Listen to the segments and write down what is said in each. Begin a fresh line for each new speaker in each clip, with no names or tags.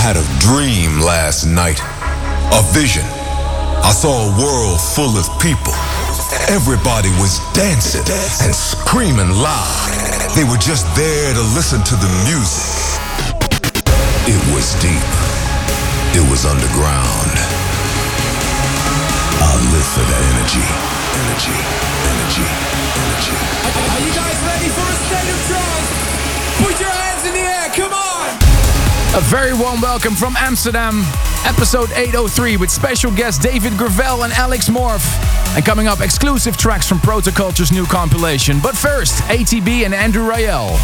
had a dream last night, a vision. I saw a world full of people. Everybody was dancing and screaming loud. They were just there to listen to the music. It was deep. It was underground. I live for that energy. Energy, energy, energy.
Are you guys ready for a state of trance? Put your hands in the air, come on!
A very warm welcome from Amsterdam, episode 803 with special guests David Gravel and Alex Morph. And coming up, exclusive tracks from Protoculture's new compilation. But first, ATB and Andrew Rayel.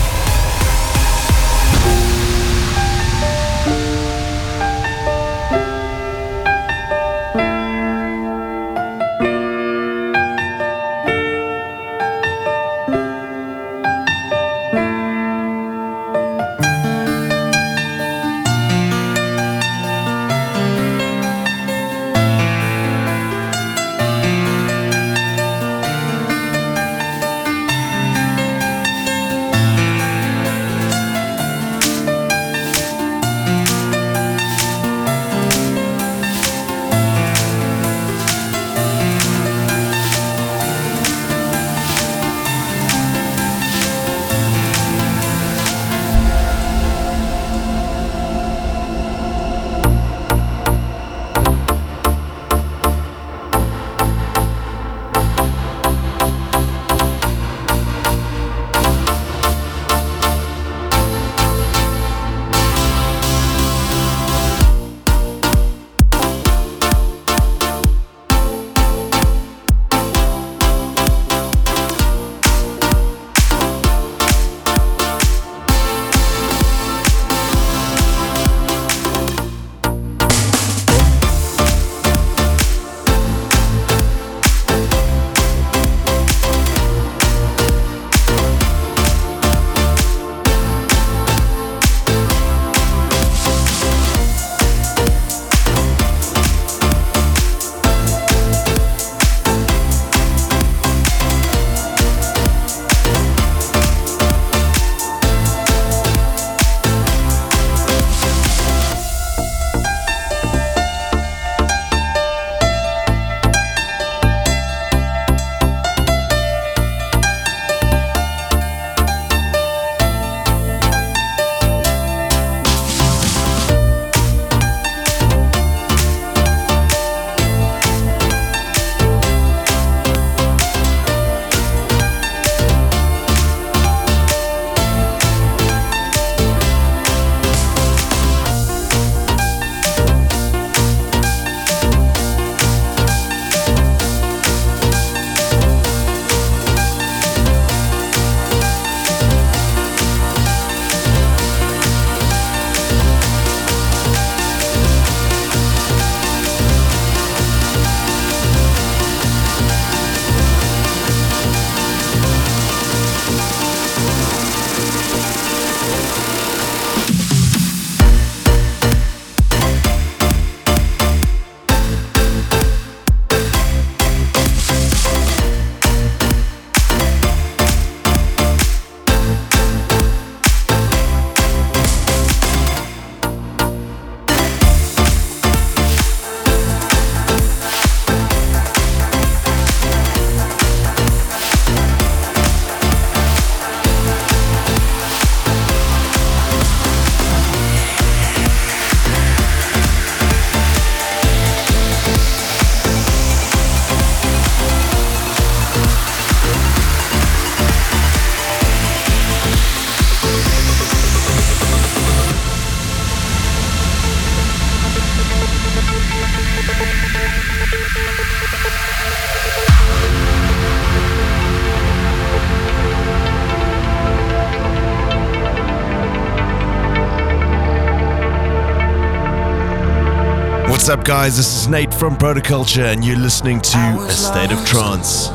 What's up, guys? This is Nate from Protoculture, and you're listening to A State of Trance.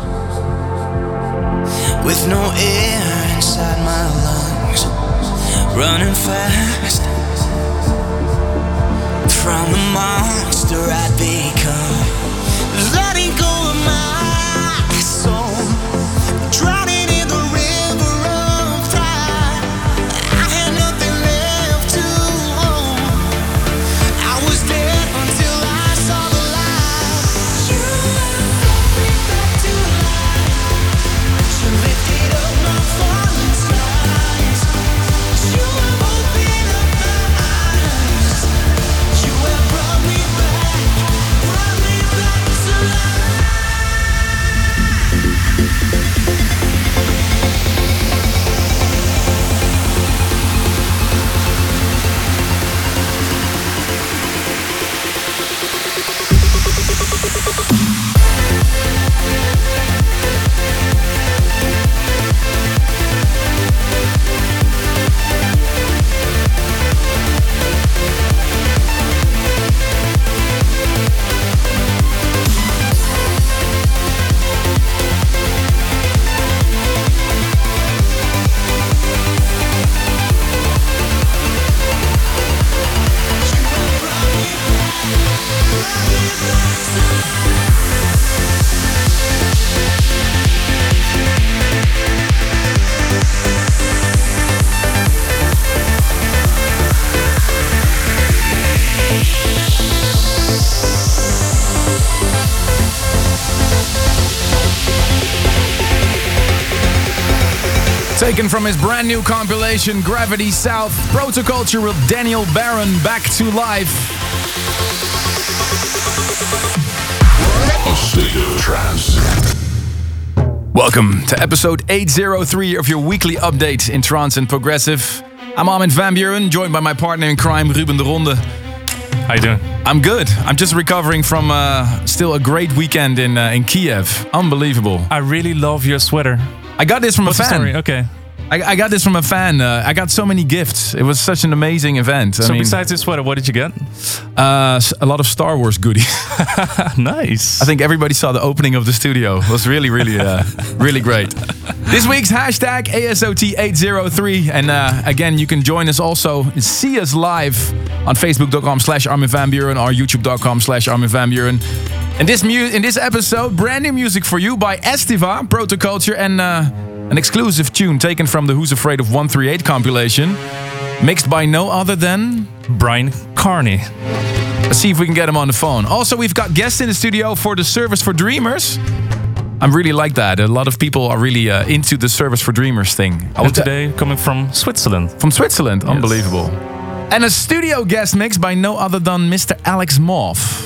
With no air inside my lungs, running fast from the monster I'd become, letting go of my soul, drowning in the river of time. I had nothing left to hold.
Taken from his brand new compilation, Gravity South, Protoculture with Daniel Barron back to life.
A state of trance.
Welcome to episode 803 of your weekly update in trance and progressive. I'm Armin van Buuren, joined by my partner in crime, Ruben de Ronde.
How you doing?
I'm good. I'm just recovering from still a great weekend in Kiev. Unbelievable.
I really love your sweater.
I got this from
What's
a
the
fan.
story? Okay.
I got this from a fan. I got so many gifts. It was such an amazing event.
So besides this sweater, what did you get?
A lot of Star Wars goodies.
Nice.
I think everybody saw the opening of the studio. It was really, really great. This week's hashtag ASOT803. And again, you can join us also. See us live on Facebook.com/Armin van Buuren or YouTube.com/Armin van Buuren. And in this episode, brand new music for you by Estiva, Protoculture, and an exclusive tune taken from the Who's Afraid of 138 compilation, mixed by no other than
Brian Carney.
Let's see if we can get him on the phone. Also, we've got guests in the studio for the Service for Dreamers. I really like that. A lot of people are really into the Service for Dreamers thing.
And today, coming from Switzerland.
From Switzerland,
yes.
Unbelievable. And a studio guest mix by no other than Mr. Alex Morph.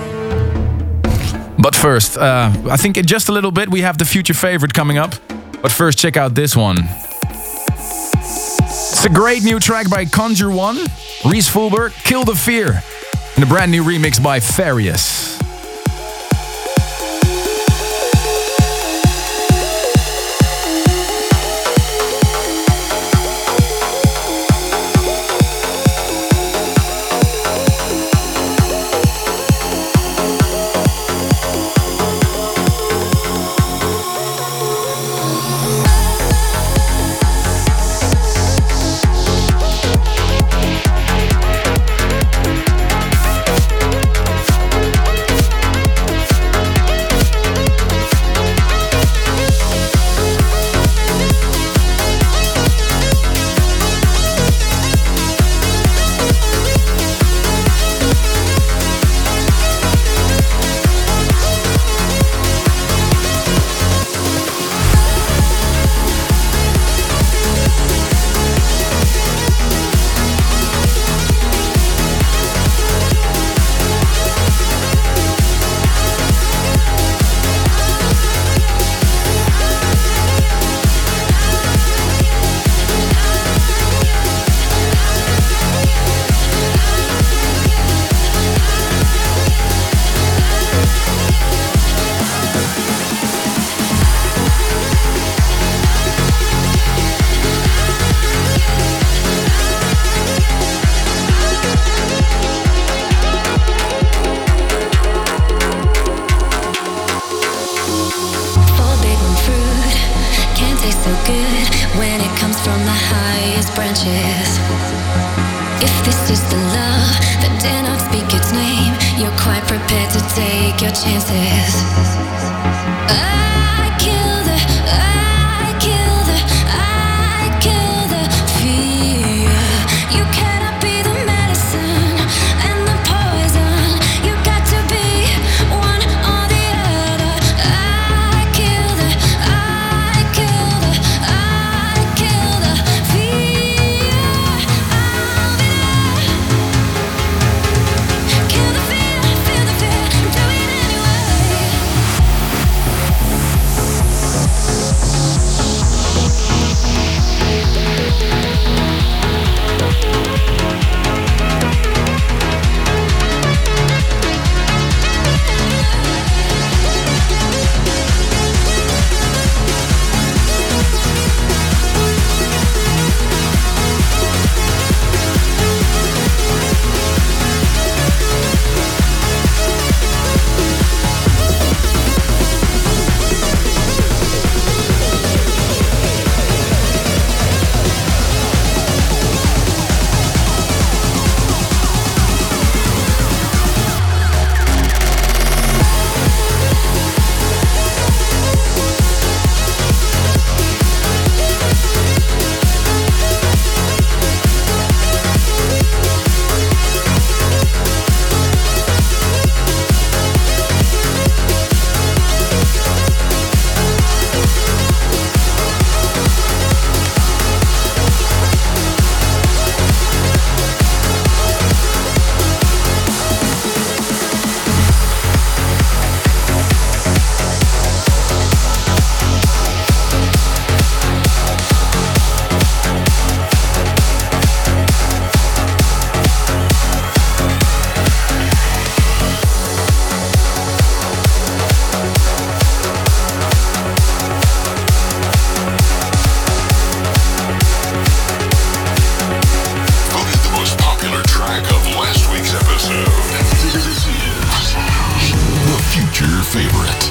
But first, I think in just a little bit we have the future favorite coming up. But first, check out this one. It's a great new track by Conjure One, Reese Fulber, Kill the Fear, and a brand new remix by Farius.
favorite.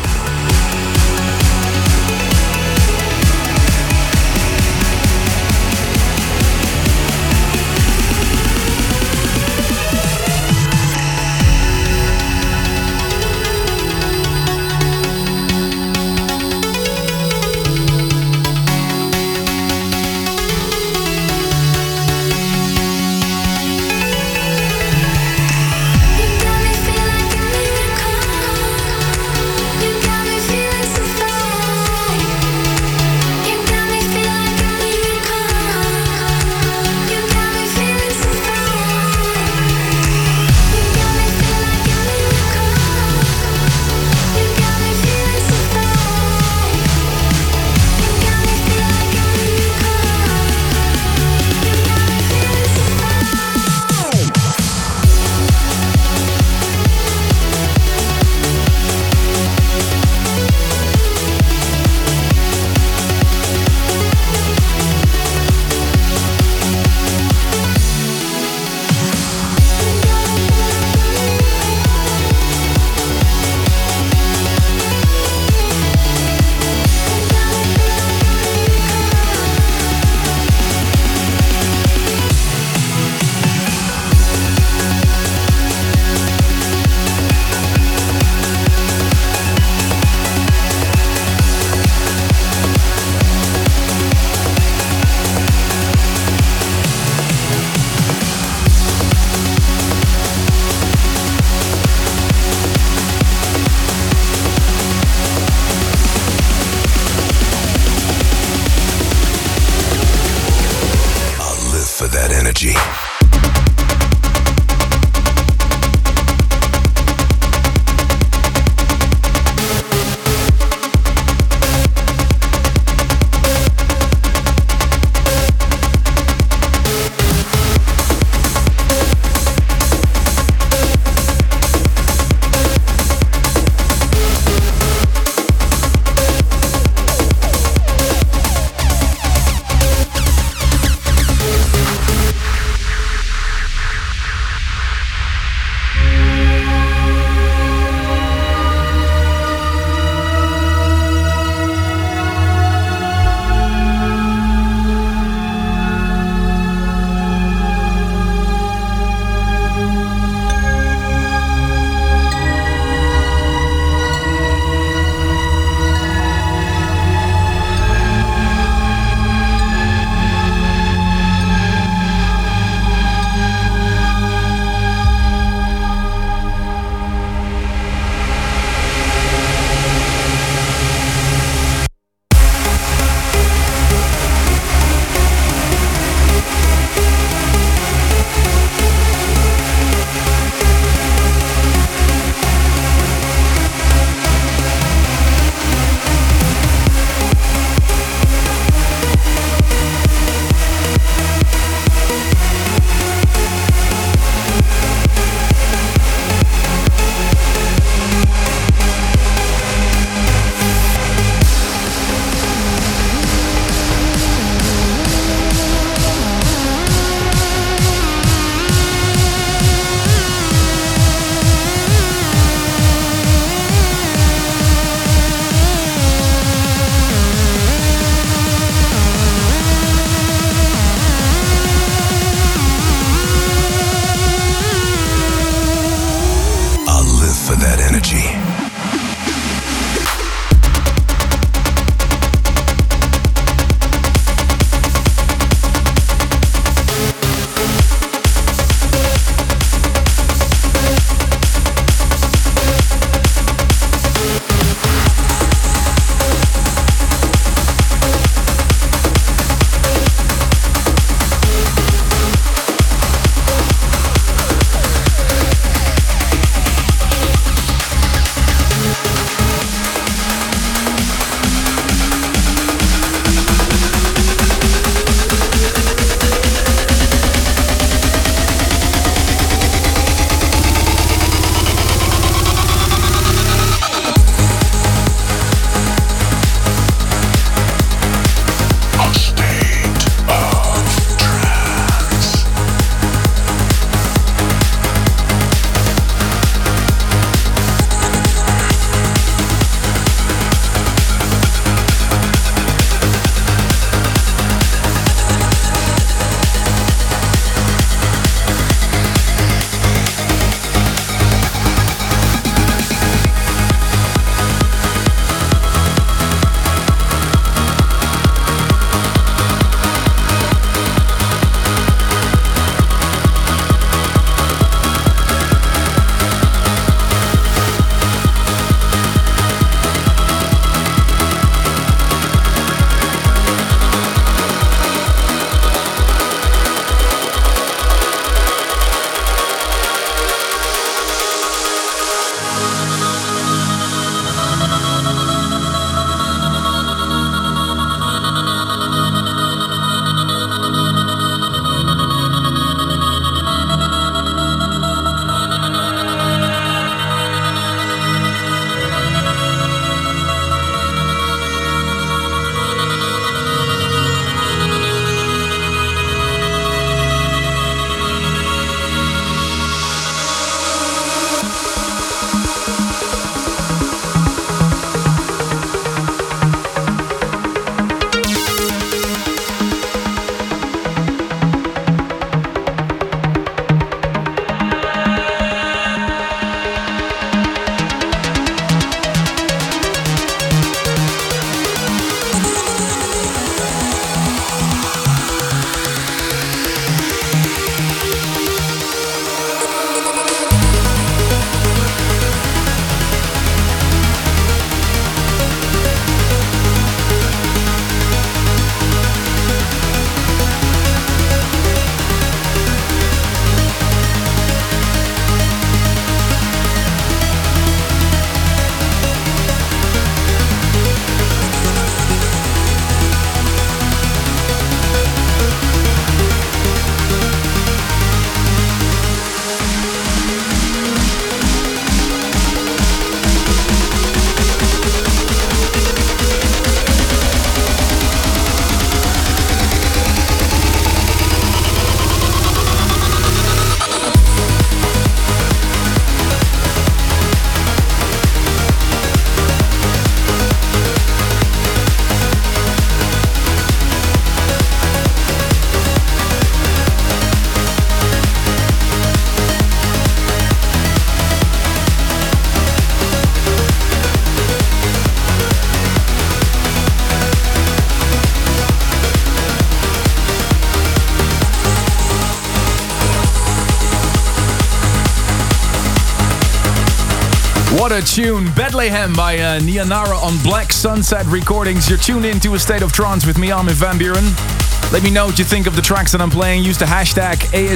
What a tune. Bethlehem by Nianara on Black Sunset Recordings. You're tuned in to A State of Trance with me, Armin van Buuren. Let me know what you think of the tracks that I'm playing. Use the hashtag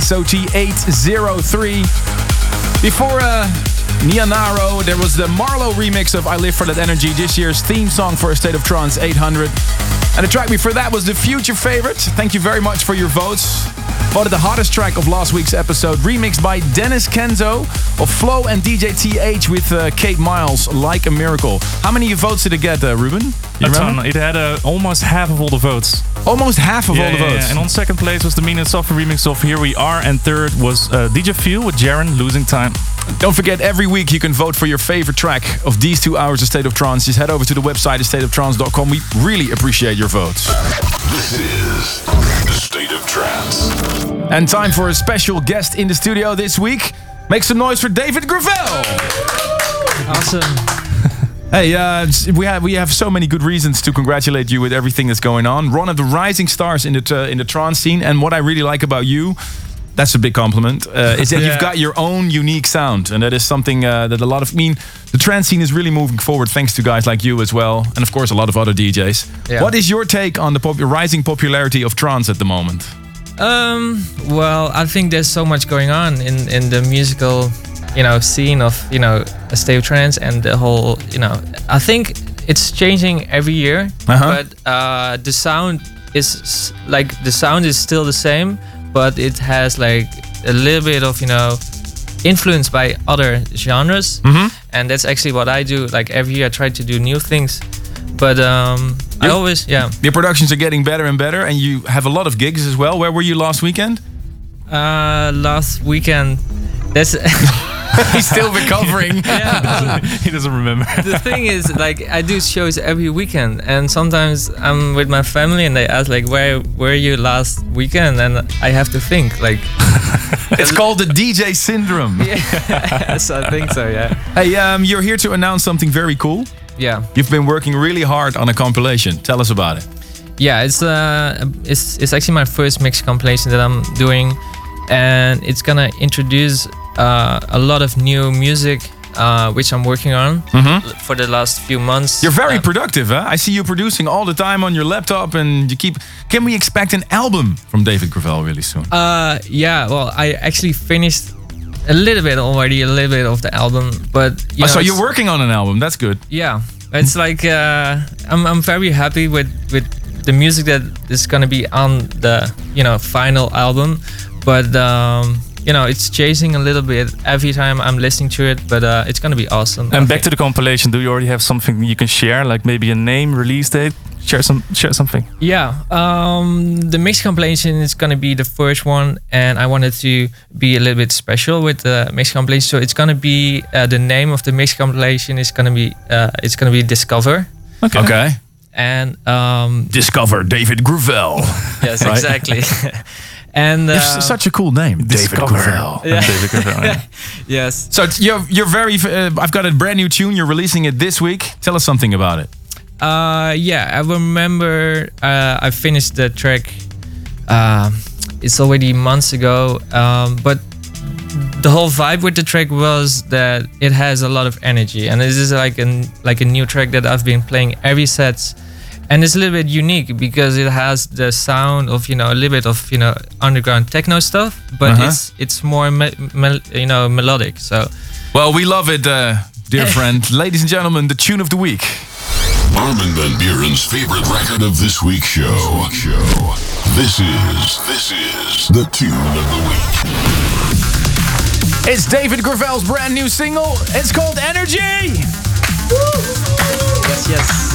ASOT803. Before Nianaro, there was the Marlowe remix of I Live For That Energy, this year's theme song for A State of Trance 800. And the track before that was the future favorite. Thank you very much for your votes. Voted the hottest track of last week's episode, remixed by Dennis Kenzo of Flow and DJ TH with Kate Miles, Like a Miracle. How many votes did it get, Ruben? You
A
remember?
ton. It had almost half of all the votes.
Almost half of all the votes.
Yeah. And on second place was the Mina Software remix of Here We Are. And third was DJ Feel with Jaren, Losing Time.
Don't forget, every week you can vote for your favorite track of these 2 hours of State of Trance. Just head over to the website, stateoftrance.com. We really appreciate your votes.
This is The State of Trance.
And time for a special guest in the studio this week. Make some noise for David Gravel.
Awesome.
Hey, we have so many good reasons to congratulate you with everything that's going on. One of the rising stars in the trance scene, and what I really like about you, that's a big compliment, is that you've got your own unique sound, and that is something that a lot of, the trance scene is really moving forward thanks to guys like you as well, and of course a lot of other DJs. Yeah. What is your take on the rising popularity of trance at the moment?
Well, I think there's so much going on in the musical, scene of, A State of Trance and the whole, I think it's changing every year, but the sound is still the same, but it has like a little bit of, influenced by other genres, and that's actually what I do. Like every year I try to do new things, but I always,
the productions are getting better and better, and you have a lot of gigs as well. Where were you last weekend?
Last weekend, that's
he's still recovering.
He doesn't remember.
The thing is, like, I do shows every weekend, and sometimes I'm with my family and they ask like, where were you last weekend, and I have to think like.
It's called the DJ syndrome.
Yes, I think so. Yeah.
Hey, you're here to announce something very cool.
Yeah.
You've been working really hard on a compilation. Tell us about it.
Yeah, it's actually my first mix compilation that I'm doing, and it's gonna introduce a lot of new music, which I'm working on for the last few months.
You're very productive, huh? I see you producing all the time on your laptop, and you keep. Can we expect an album from David Gravel really soon?
Yeah. Well, I actually finished a little bit of the album, but
so you're working on an album. That's good.
Yeah, it's like I'm very happy with the music that is gonna be on the final album, but it's changing a little bit every time I'm listening to it, but it's gonna be awesome.
And back to the compilation, do you already have something you can share, like maybe a name, release date? Share something.
Yeah, the mix compilation is gonna be the first one, and I wanted to be a little bit special with the mix compilation. So it's gonna be the name of the mix compilation is gonna be Discover.
Okay.
And
Discover David Gravel.
Yes, right? Exactly. And
it's such a cool name, David Gravel.
Yeah.
David Gravel. Yeah.
Yes.
So you're very. I've got a brand new tune. You're releasing it this week. Tell us something about it.
Yeah, I remember I finished the track. It's already months ago, but the whole vibe with the track was that it has a lot of energy, and this is like a new track that I've been playing every set, and it's a little bit unique because it has the sound of a little bit of underground techno stuff, but it's more melodic. So,
well, we love it, dear friend. Ladies and gentlemen, the tune of the week.
Armin van Buuren's favorite record of this week's show. This is the tune of the week.
It's David Gravel's brand new single. It's called Energy.
Woo! Yes.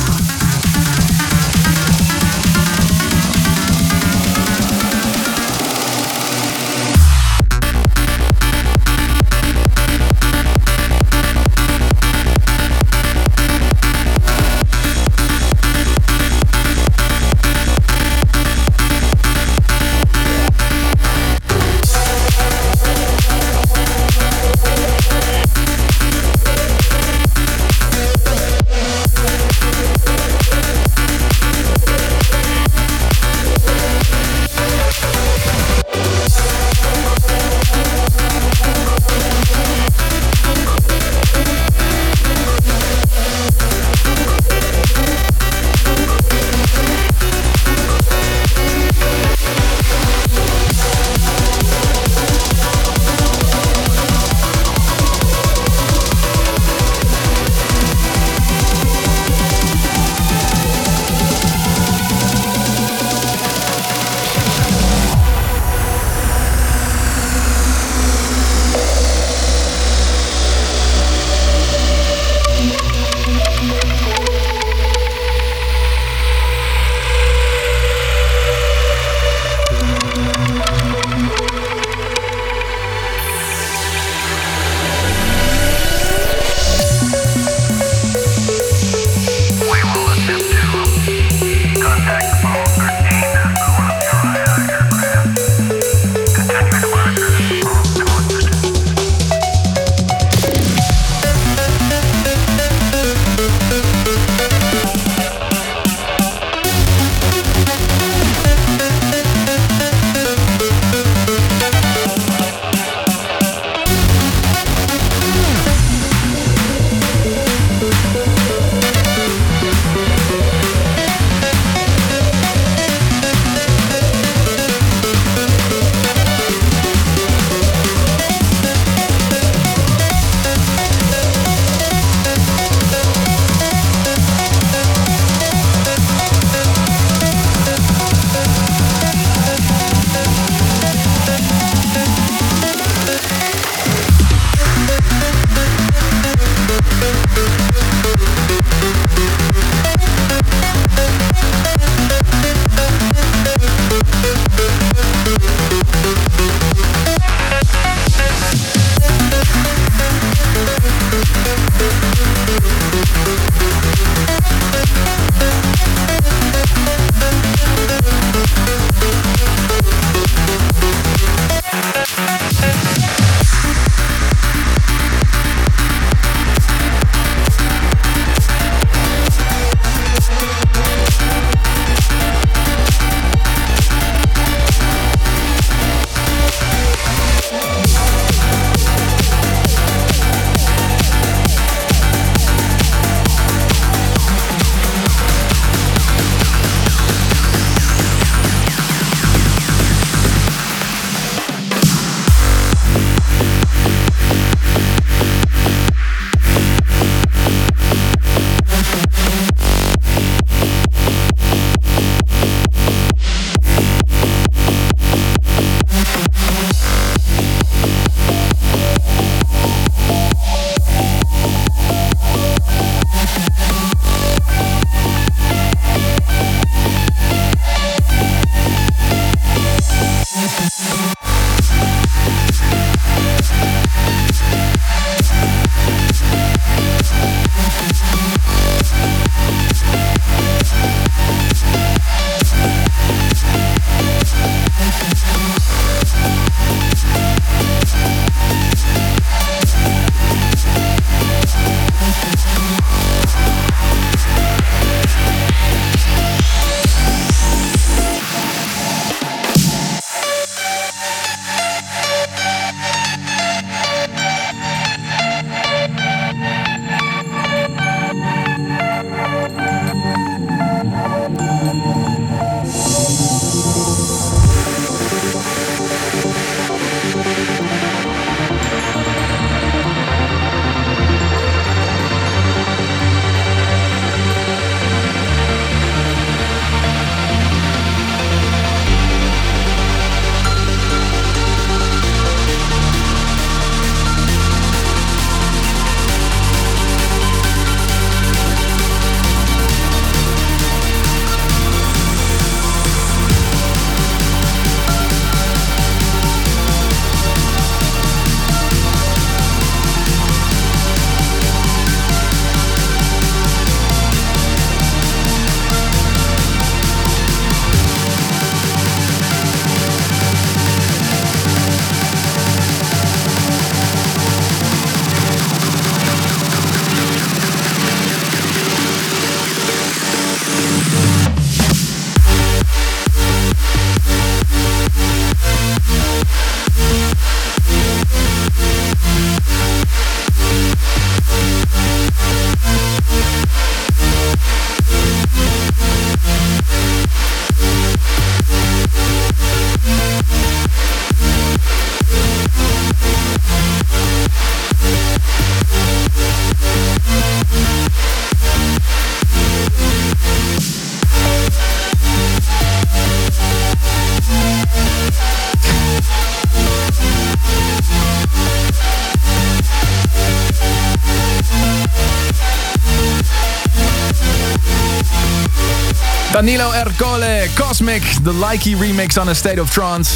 Danilo Ercole, Cosmic, the Likey remix on A State of Trance.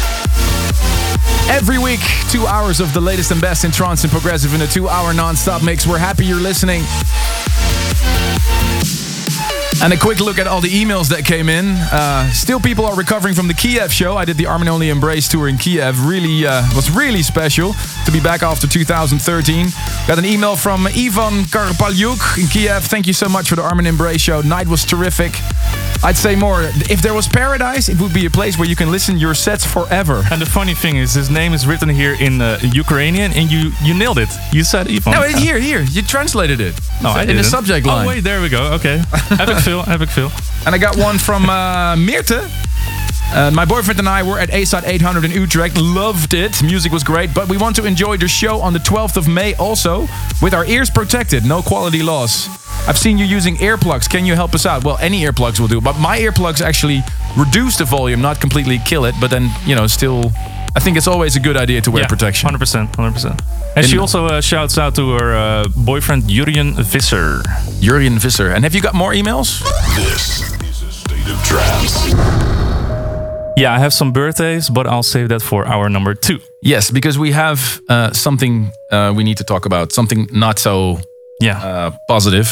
Every week, 2 hours of the latest and best in trance and progressive in a 2-hour non-stop mix. We're happy you're listening. And a quick look at all the emails that came in. Still people are recovering from the Kiev show. I did the Armin Only Embrace tour in Kiev. Was really special to be back after 2013. Got an email from Ivan Karpalyuk in Kiev. Thank you so much for the Armin Embrace show. Night was terrific. I'd say more. If there was paradise, it would be a place where you can listen your sets forever.
And the funny thing is, his name is written here in Ukrainian, and you nailed it. You said Ivan.
No, here. You translated it.
No, I
in
didn't.
the subject line.
Oh, wait, there we go. Okay. Epic Phil.
And I got one from Meerte. My boyfriend and I were at A-Side 800 in Utrecht. Loved it. Music was great. But we want to enjoy the show on the 12th of May also. With our ears protected. No quality loss. I've seen you using earplugs. Can you help us out? Well, any earplugs will do. But my earplugs actually reduce the volume. Not completely kill it. But then, still... I think it's always a good idea to wear protection.
100%. And she also shouts out to her boyfriend, Jurjen Visser.
Jurjen Visser. And have you got more emails?
This is A State of Trance.
Yeah, I have some birthdays, but I'll save that for hour number 2.
Yes, because we have something we need to talk about. Something not so positive.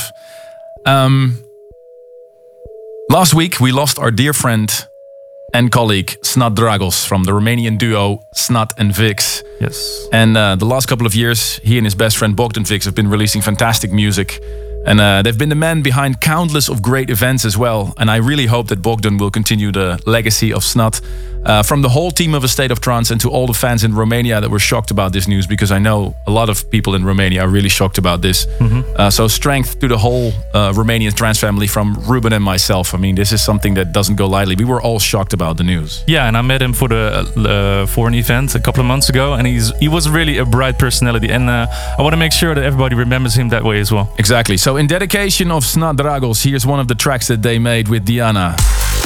Last week, we lost our dear friend and colleague Snad Dragos from the Romanian duo Snad and Vix.
Yes.
And the last couple of years, he and his best friend Bogdan Vix have been releasing fantastic music. And they've been the man behind countless of great events as well. And I really hope that Bogdan will continue the legacy of Snad. From the whole team of A State of Trance and to all the fans in Romania that were shocked about this news, because I know a lot of people in Romania are really shocked about this. So strength to the whole Romanian trance family from Ruben and myself. I mean, this is something that doesn't go lightly. We were all shocked about the news.
Yeah, and I met him for an event a couple of months ago, and he was really a bright personality. And I want to make sure that everybody remembers him that way as well.
Exactly. So in dedication of Snad Dragos, here's one of the tracks that they made with Diana.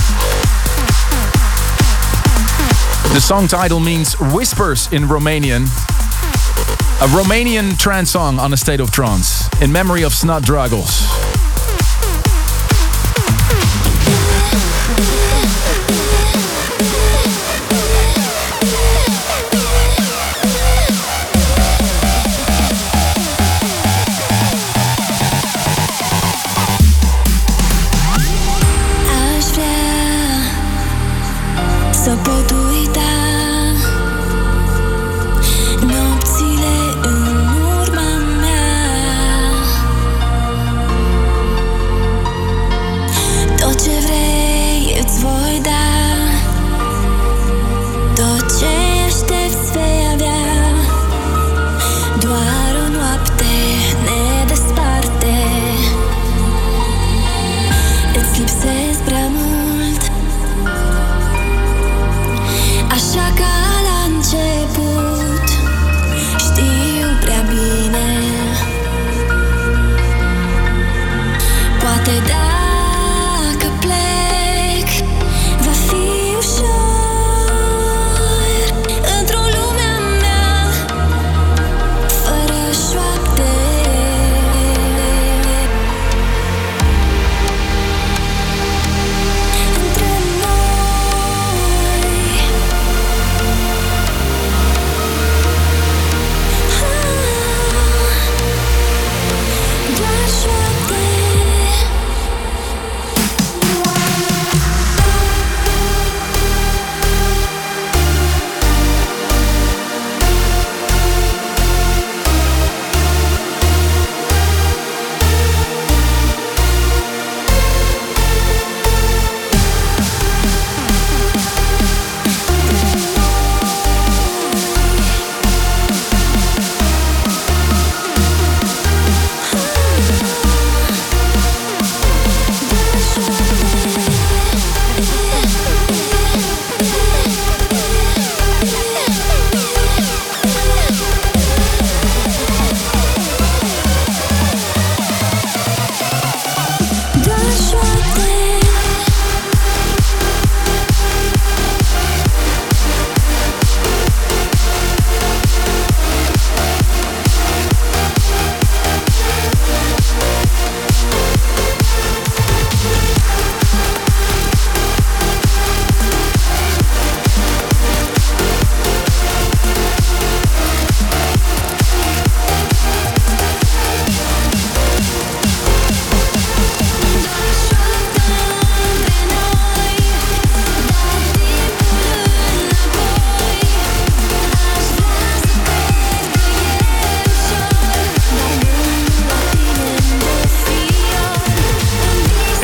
The song title means whispers in Romanian. A Romanian trance song on A State of Trance in memory of Snad Dragos.
Să pot uita nopțile în urma mea. Tot ce vrei îți voi da, tot ce aștepți vei avea. Doar o noapte ne desparte. Îți lipsesc prea mult, așa că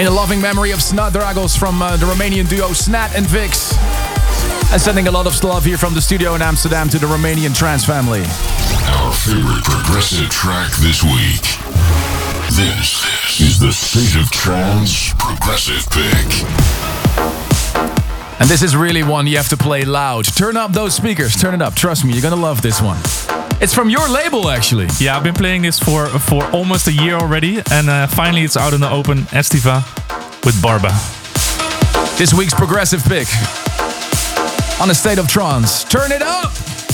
In loving memory of Snad Dragos from the Romanian duo Snat and Vix. And sending a lot of love here from the studio in Amsterdam to the Romanian trance family.
Our favorite progressive track this week. This is the State of Trance Progressive Pick.
And this is really one you have to play loud. Turn up those speakers, turn it up. Trust me, you're gonna love this one. It's from your label, actually.
Yeah, I've been playing this for almost a year already, and finally it's out in the open. Estiva with Barba.
This week's progressive pick on A State of Trance. Turn it up!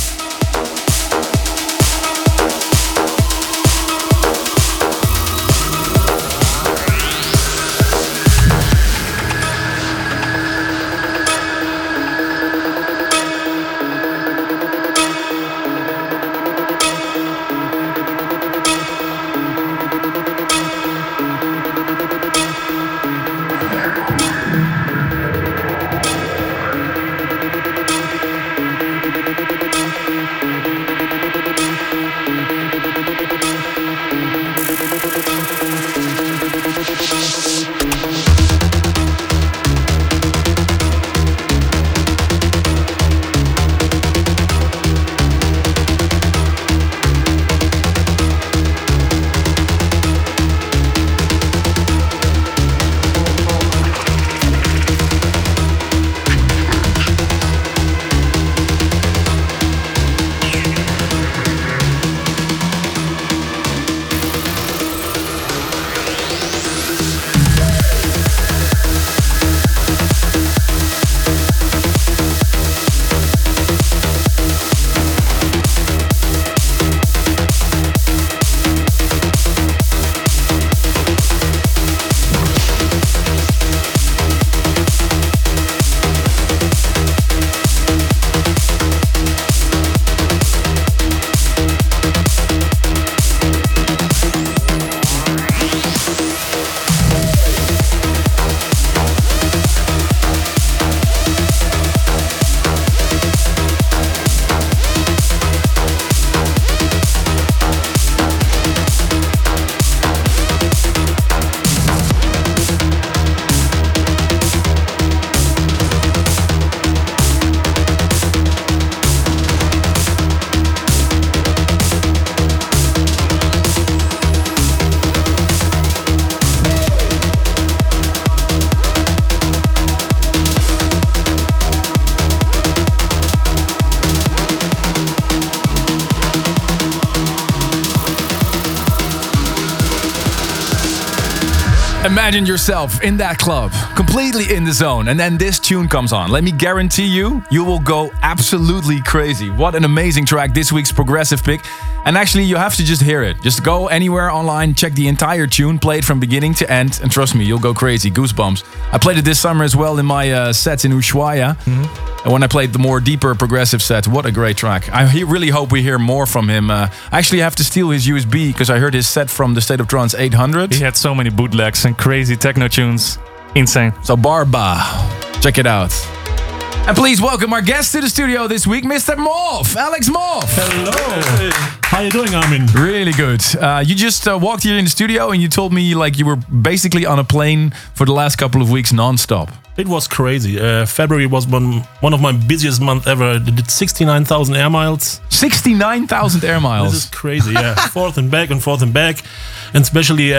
Imagine yourself in that club, completely in the zone, and then this tune comes on. Let me guarantee you, you will go absolutely crazy. What an amazing track, this week's progressive pick. And actually, you have to just hear it. Just go anywhere online, check the entire tune, play it from beginning to end, and trust me, you'll go crazy. Goosebumps. I played it this summer as well in my sets in Ushuaia. And when I played the more deeper progressive set, what a great track. I really hope we hear more from him. I actually have to steal his USB because I heard his set from the State of Trance 800.
He had so many bootlegs and crazy techno tunes. Insane.
So Barba, check it out. And please welcome our guest to the studio this week, Mr. Morph, Alex Morph.
Hello. How you doing, Armin?
Really good. You just walked here in the studio and you told me like you were basically on a plane for the last couple of weeks non-stop.
It was crazy. February was one of my busiest months ever. I did 69,000 air miles.
69,000 air miles?
This is crazy, yeah. Forth and back and forth and back. And especially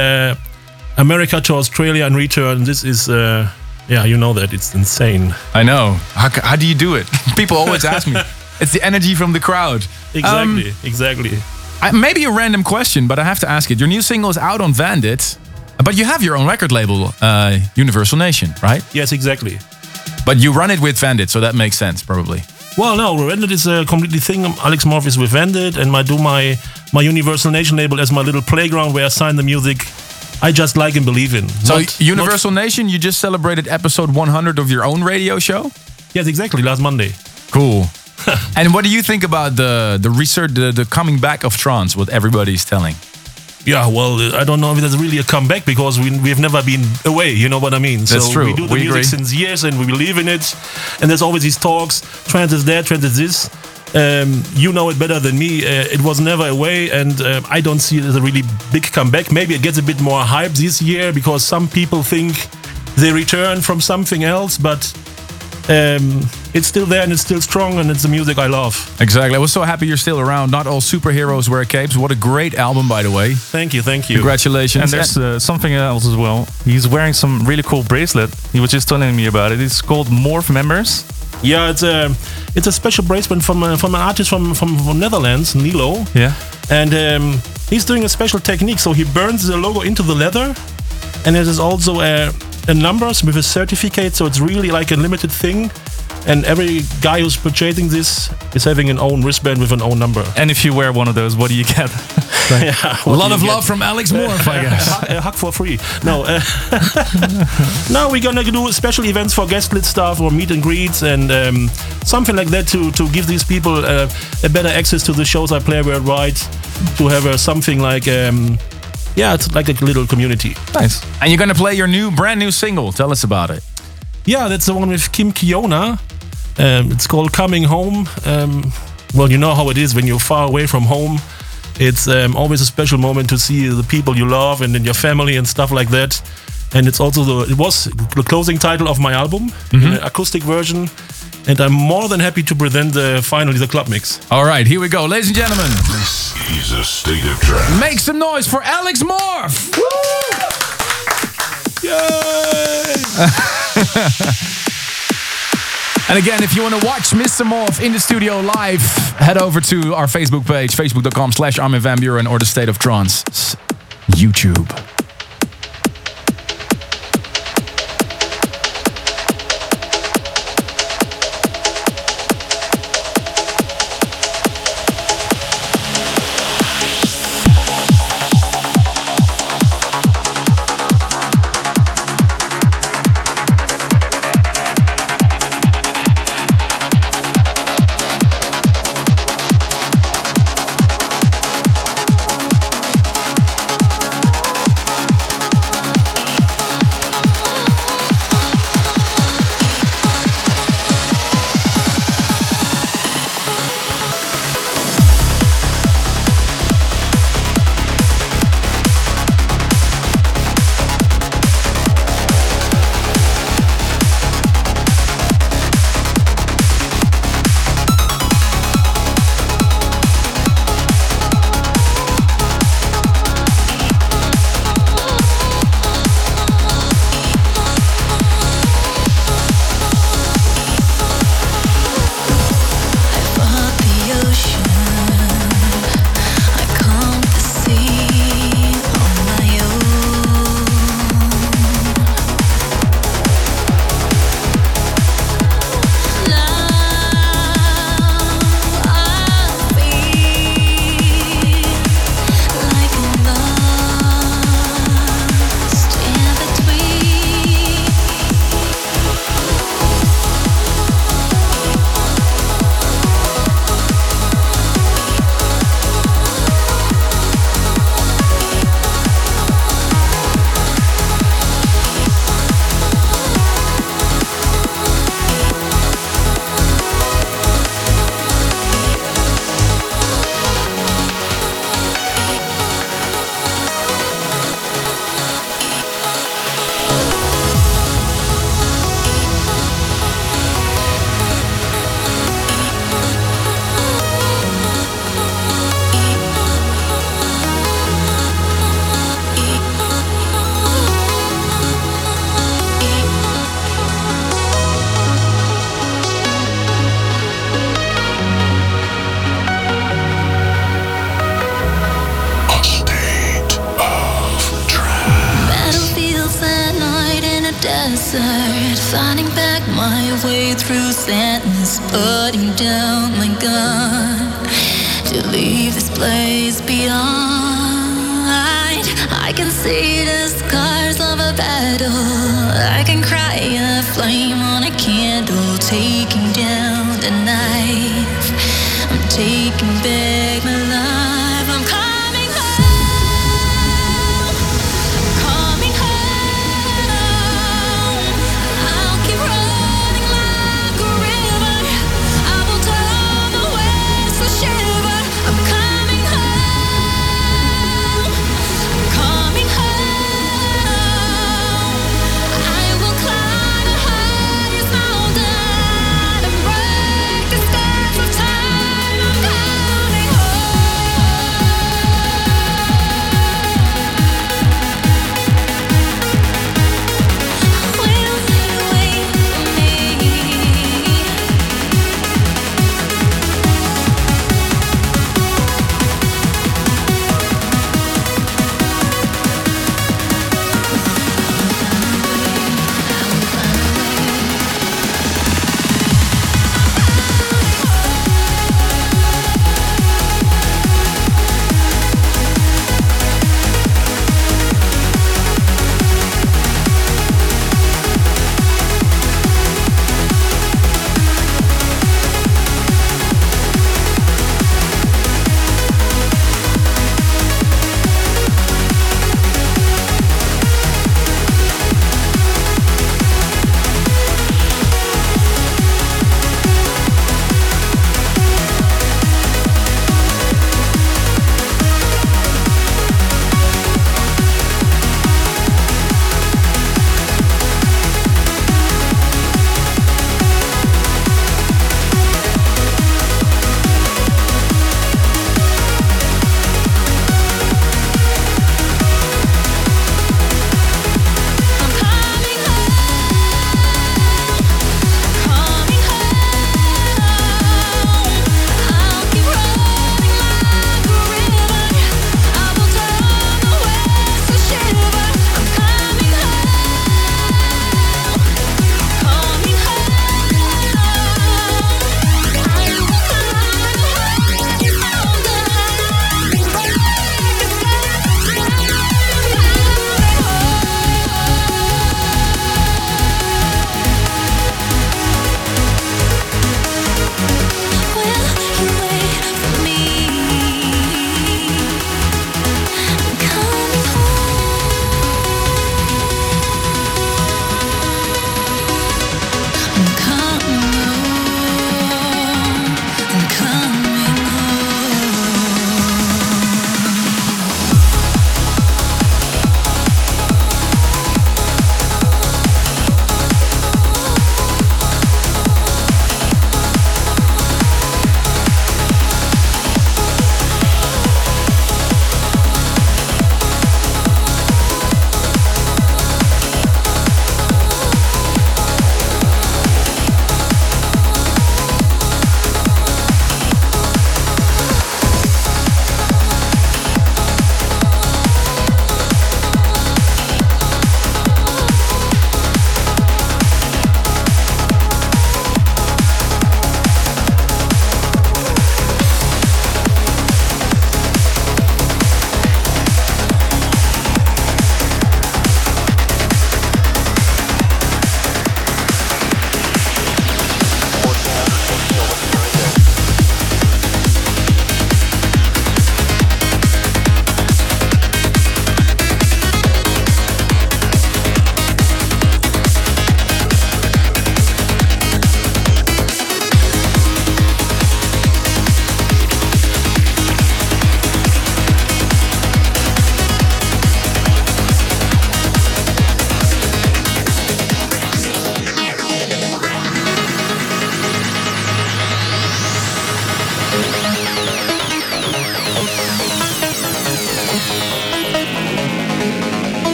America to Australia and return. This is... yeah, you know that. It's insane.
I know. How do you do it? People always ask me. It's the energy from the crowd.
Exactly.
Maybe a random question, but I have to ask it. Your new single is out on Vandit, but you have your own record label, Universal Nation, right?
Yes, exactly.
But you run it with Vandit, so that makes sense, probably.
Well, no, Vandit is a completely thing. Alex Morph is with Vandit, and I do my Universal Nation label as my little playground where I sign the music I just like and believe in.
So Universal Nation, you just celebrated episode 100 of your own radio show?
Yes, exactly, last Monday.
Cool. And what do you think about the research, the coming back of trance, what everybody's telling?
Yeah, well, I don't know if that's really a comeback because we've never been away, you know what I mean?
That's true.
We do the music since years and we believe in it. And there's always these talks, trance is there, trance is this. You know it better than me. It was never away, and I don't see it as a really big comeback. Maybe it gets a bit more hype this year because some people think they return from something else, but it's still there and it's still strong, and it's the music I love.
Exactly. I was so happy you're still around. Not all superheroes wear capes. What a great album, by the way.
Thank you.
Congratulations.
And there's something else as well. He's wearing some really cool bracelet. He was just telling me about it. It's called Morph Members.
Yeah, it's a special bracelet from an artist from Netherlands, Nilo.
Yeah.
And he's doing a special technique. So he burns the logo into the leather, and there is also a numbers with a certificate. So it's really like a limited thing. And every guy who's purchasing this is having an own wristband with an own number.
And if you wear one of those, what do you get?
Yeah,
a lot of love from Alex Morph, I guess.
A hug for free. No. Now we're gonna do special events for guest lit stuff or meet and greets and something like that to give these people a better access to the shows I play worldwide. To have something like it's like a little community.
Nice. And you're gonna play your brand new single. Tell us about it.
Yeah, that's the one with Kim Kiona. It's called Coming Home. Well, you know how it is when you're far away from home. It's always a special moment to see the people you love and then your family and stuff like that. And it's also it was the closing title of my album, in an acoustic version. And I'm more than happy to present finally the club mix.
All right, here we go. Ladies and gentlemen.
This is a state of trance.
Make some noise for Alex Morph.
Woo! Yay!
And again, if you want to watch Mr. Morph in the studio live, head over to our Facebook page, facebook.com/Armin van Buuren, or the State of Trance YouTube.
desert, finding back my way through sadness, putting down my gun to leave this place behind. I can see the scars of a battle, I can cry a flame on a candle, taking down the knife. I'm taking back my life. I'm coming home. I'm coming home. I'll keep running like a river. I will turn the waves to shiver. I'm coming home. I'm coming home. I will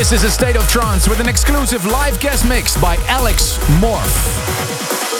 This is A State of Trance with an exclusive live guest mix by Alex Morph.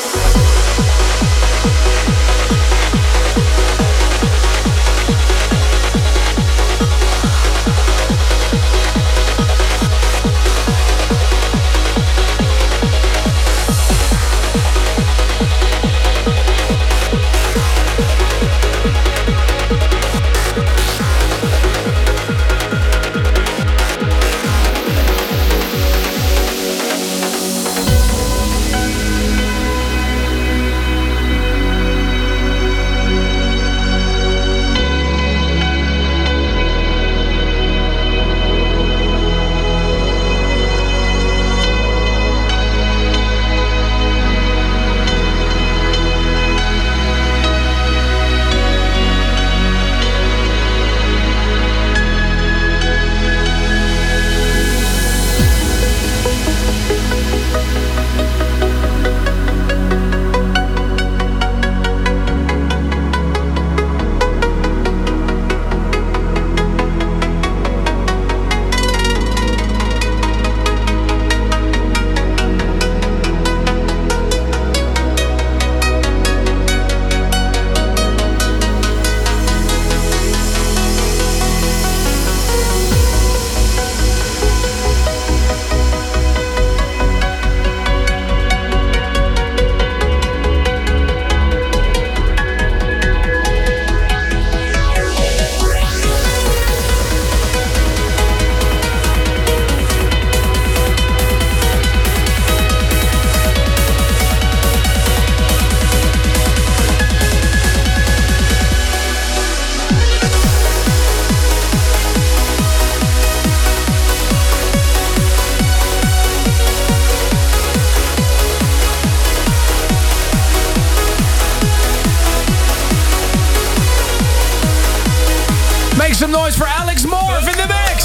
Make some noise for Alex Morph in the mix!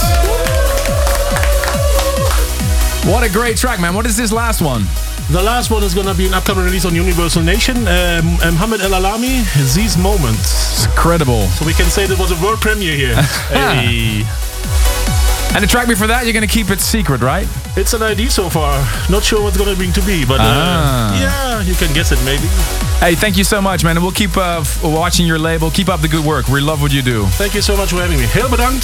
What a great track, man. What is this last one?
The last one is going to be an upcoming release on Universal Nation. Mohamed El Alami, These Moments.
It's incredible.
So we can say that was a world premiere here.
Hey. And the track before that, you're going to keep it secret, right?
It's an idea so far. Not sure what's going to bring to be, but yeah, you can guess it maybe.
Hey, thank you so much, man. And we'll keep watching your label. Keep up the good work. We love what you do.
Thank you so much for having me. Heel bedankt.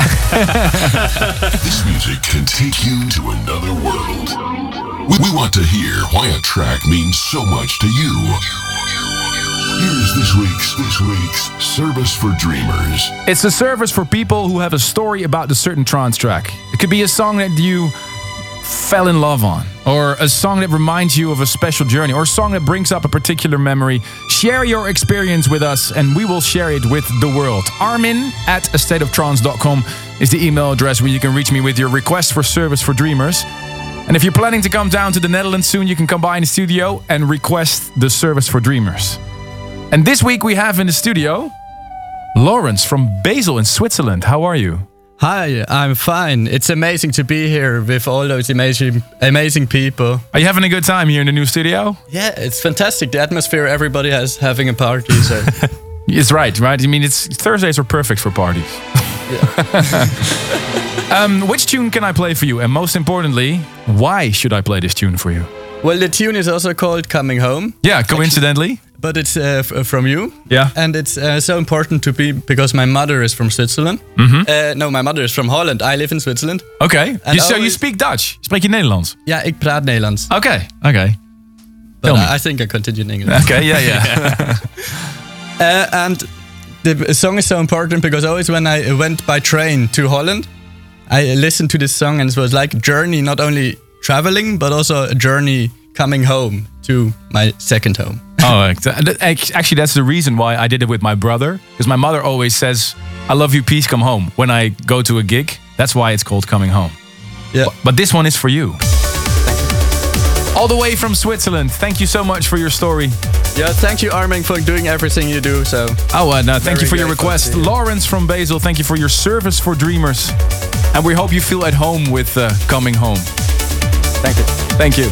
This music can take you to another world. We want to hear why a track means so much to you. Here's this week's Service for Dreamers.
It's a service for people who have a story about a certain trance track. It could be a song that you fell in love on, or a song that reminds you of a special journey, or a song that brings up a particular memory. Share your experience with us and we will share it with the world. Armin@astateoftrance.com is the email address where you can reach me with your request for Service for Dreamers. And if you're planning to come down to the Netherlands soon, you can come by in the studio and request the Service for Dreamers. And this week we have in the studio Lawrence from Basel in Switzerland. How are you?
Hi, I'm fine. It's amazing to be here with all those amazing people.
Are you having a good time here in the new studio?
Yeah, it's fantastic. The atmosphere, everybody has having a party. So.
It's right? I mean, Thursdays are perfect for parties. Which tune can I play for you? And most importantly, why should I play this tune for you?
Well, the tune is also called Coming Home.
Yeah, coincidentally.
Actually, but it's from you.
Yeah.
And it's so important to me because my mother is from Switzerland. No, my mother is from Holland. I live in Switzerland.
Okay. So you speak Dutch? Spreek je Nederlands?
Ja, ik praat Nederlands.
Okay.
But I think I continue in English.
Okay, yeah.
And the song is so important because always when I went by train to Holland, I listened to this song and it was like a journey, not only traveling, but also a journey coming home to my second home.
Oh, actually, that's the reason why I did it with my brother. Because my mother always says, I love you, peace, come home. When I go to a gig, that's why it's called Coming Home.
Yeah.
But this one is for you. All the way from Switzerland. Thank you so much for your story.
Yeah, thank you, Armin, for doing everything you do. So.
No, thank you for your request. Lawrence from Basel, thank you for your Service for Dreamers. And we hope you feel at home with Coming Home.
Thank you.
Thank you.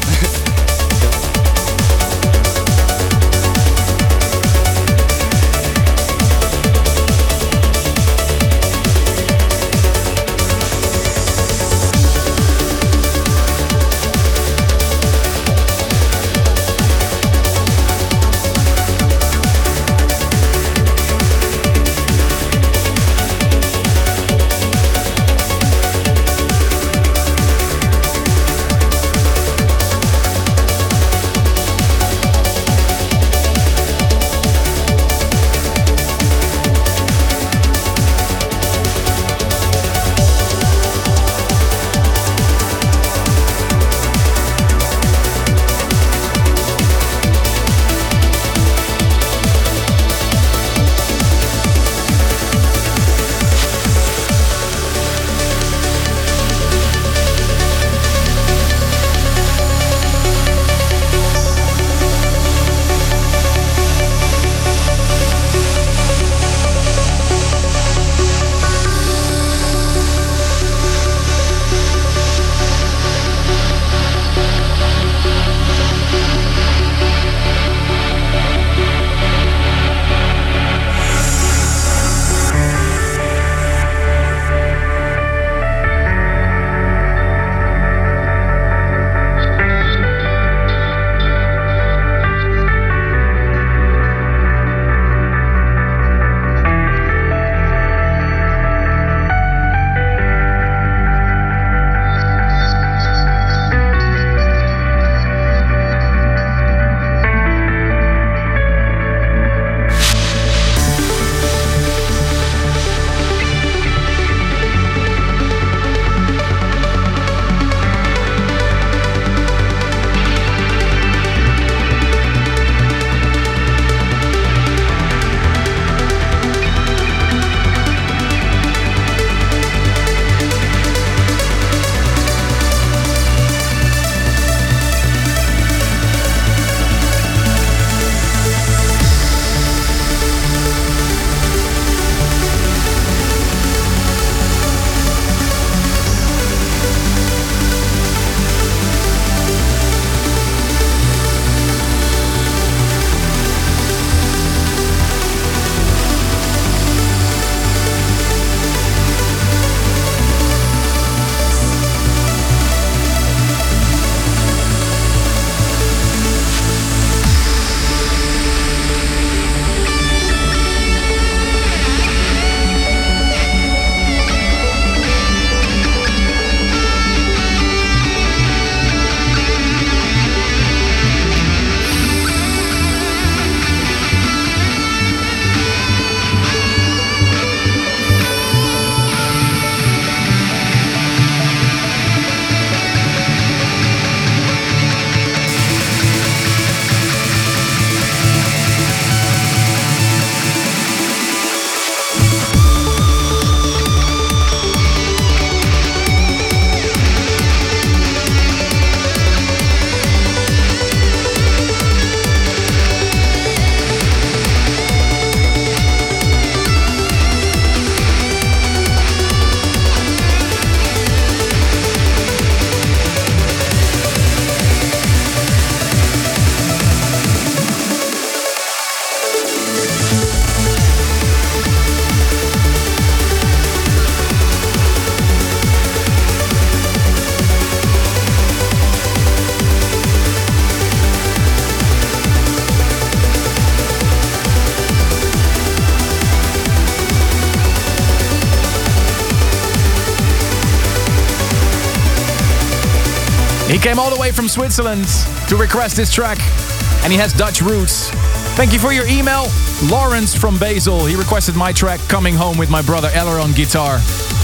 He came all the way from Switzerland to request this track, and he has Dutch roots. Thank you for your email. Lawrence from Basel. He requested my track Coming Home with my brother Eller on guitar.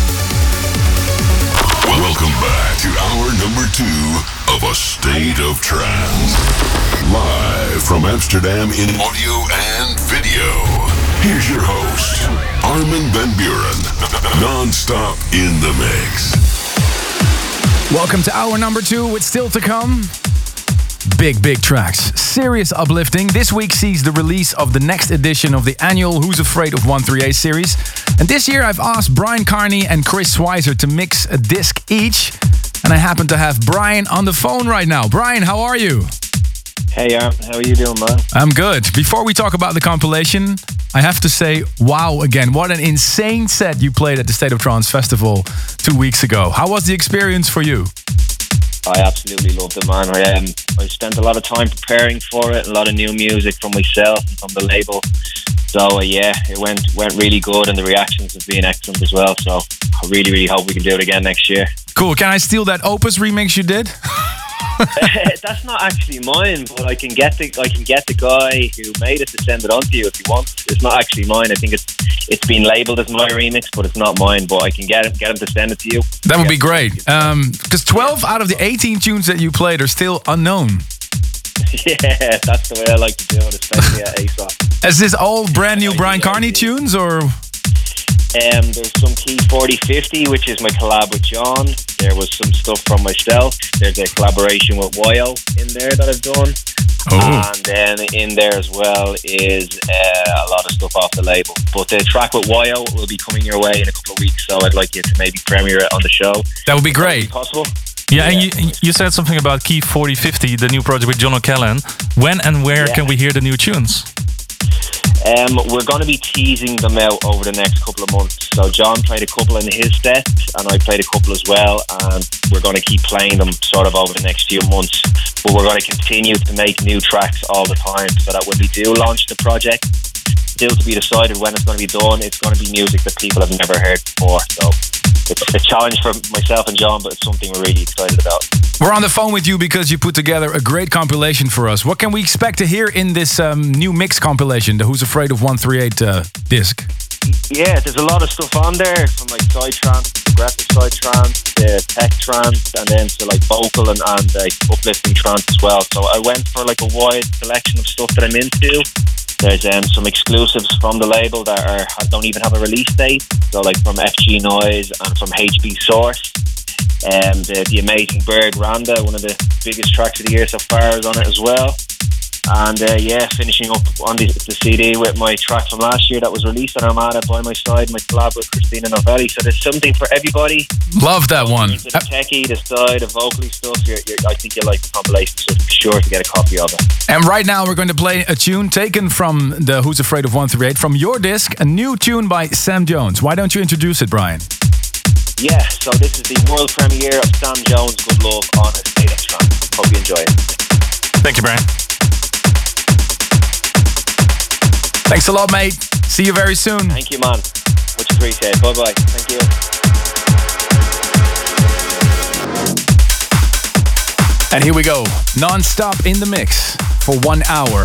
Welcome back to hour number 2 of A State of Trance. Live from Amsterdam in audio and video. Here's your host, Armin van Buuren. Non-stop in the mix.
Welcome to hour number 2 with still to come. Big tracks. Serious uplifting. This week sees the release of the next edition of the annual Who's Afraid of 138 series. And this year I've asked Brian Carney and Chris Schweizer to mix a disc each. And I happen to have Brian on the phone right now. Brian, how are you?
Hey, how are you doing, man?
I'm good. Before we talk about the compilation, I have to say, wow again. What an insane set you played at the State of Trance Festival 2 weeks ago. How was the experience for you?
I absolutely loved it, man. I spent a lot of time preparing for it, a lot of new music from myself and from the label. So yeah, it went really good, and the reactions have been excellent as well. So I really hope we can do it again next year.
Cool. Can I steal that Opus remix you did?
That's not actually mine, but I can get the guy who made it to send it on to you if you want. It's not actually mine. I think it's been labelled as my remix, but it's not mine. But I can get him to send it to you.
That would be great. Because 12 out of the 18 tunes that you played are still unknown.
Yeah, that's the way I like to do it, especially at ASOP.
Is this all brand new Brian Carney tunes, or?
There's some Key 4050, which is my collab with John. There was some stuff from myself. There's a collaboration with Wyo in there that I've done. Oh. And then in there as well is a lot of stuff off the label. But the track with Wyo will be coming your way in a couple of weeks, so I'd like you to maybe premiere it on the show.
That would be great.
Possible?
Yeah, and you said something about Key 4050, the new project with John O'Callaghan. When and where can we hear the new tunes?
We're going to be teasing them out over the next couple of months. So John played a couple in his set, and I played a couple as well, and we're going to keep playing them sort of over the next few months. But we're going to continue to make new tracks all the time, so that when we do launch the project, still to be decided when it's going to be done, it's going to be music that people have never heard before. So it's a challenge for myself and John, but it's something we're really excited about.
We're on the phone with you because you put together a great compilation for us. What can we expect to hear in this new mix compilation, the Who's Afraid of 138 disc?
Yeah, there's a lot of stuff on there, from like side trance, progressive side trance, tech trance, and then to like vocal and uplifting trance as well. So I went for like a wide selection of stuff that I'm into. There's some exclusives from the label that don't even have a release date. So like from FG Noise and from HB Source. The amazing Berg Randa, one of the biggest tracks of the year so far, is on it as well. And finishing up on the CD with my track from last year that was released on Armada, By My Side, my collab with Christina Novelli. So there's something for everybody.
Love that one.
The techie, the side, the vocally stuff. I think you'll like the compilation, so be sure to get a copy of it.
And right now we're going to play a tune taken from the Who's Afraid of 138, from your disc, a new tune by Sam Jones. Why don't you introduce it, Brian?
Yeah, so this is the world premiere of Sam Jones' Good Love on A State of Trance. Hope you enjoy it.
Thank you, Brian.
Thanks a lot, mate. See you very soon.
Thank you, man. Much appreciated. Bye-bye. Thank you.
And here we go. Non-stop in the mix for 1 hour.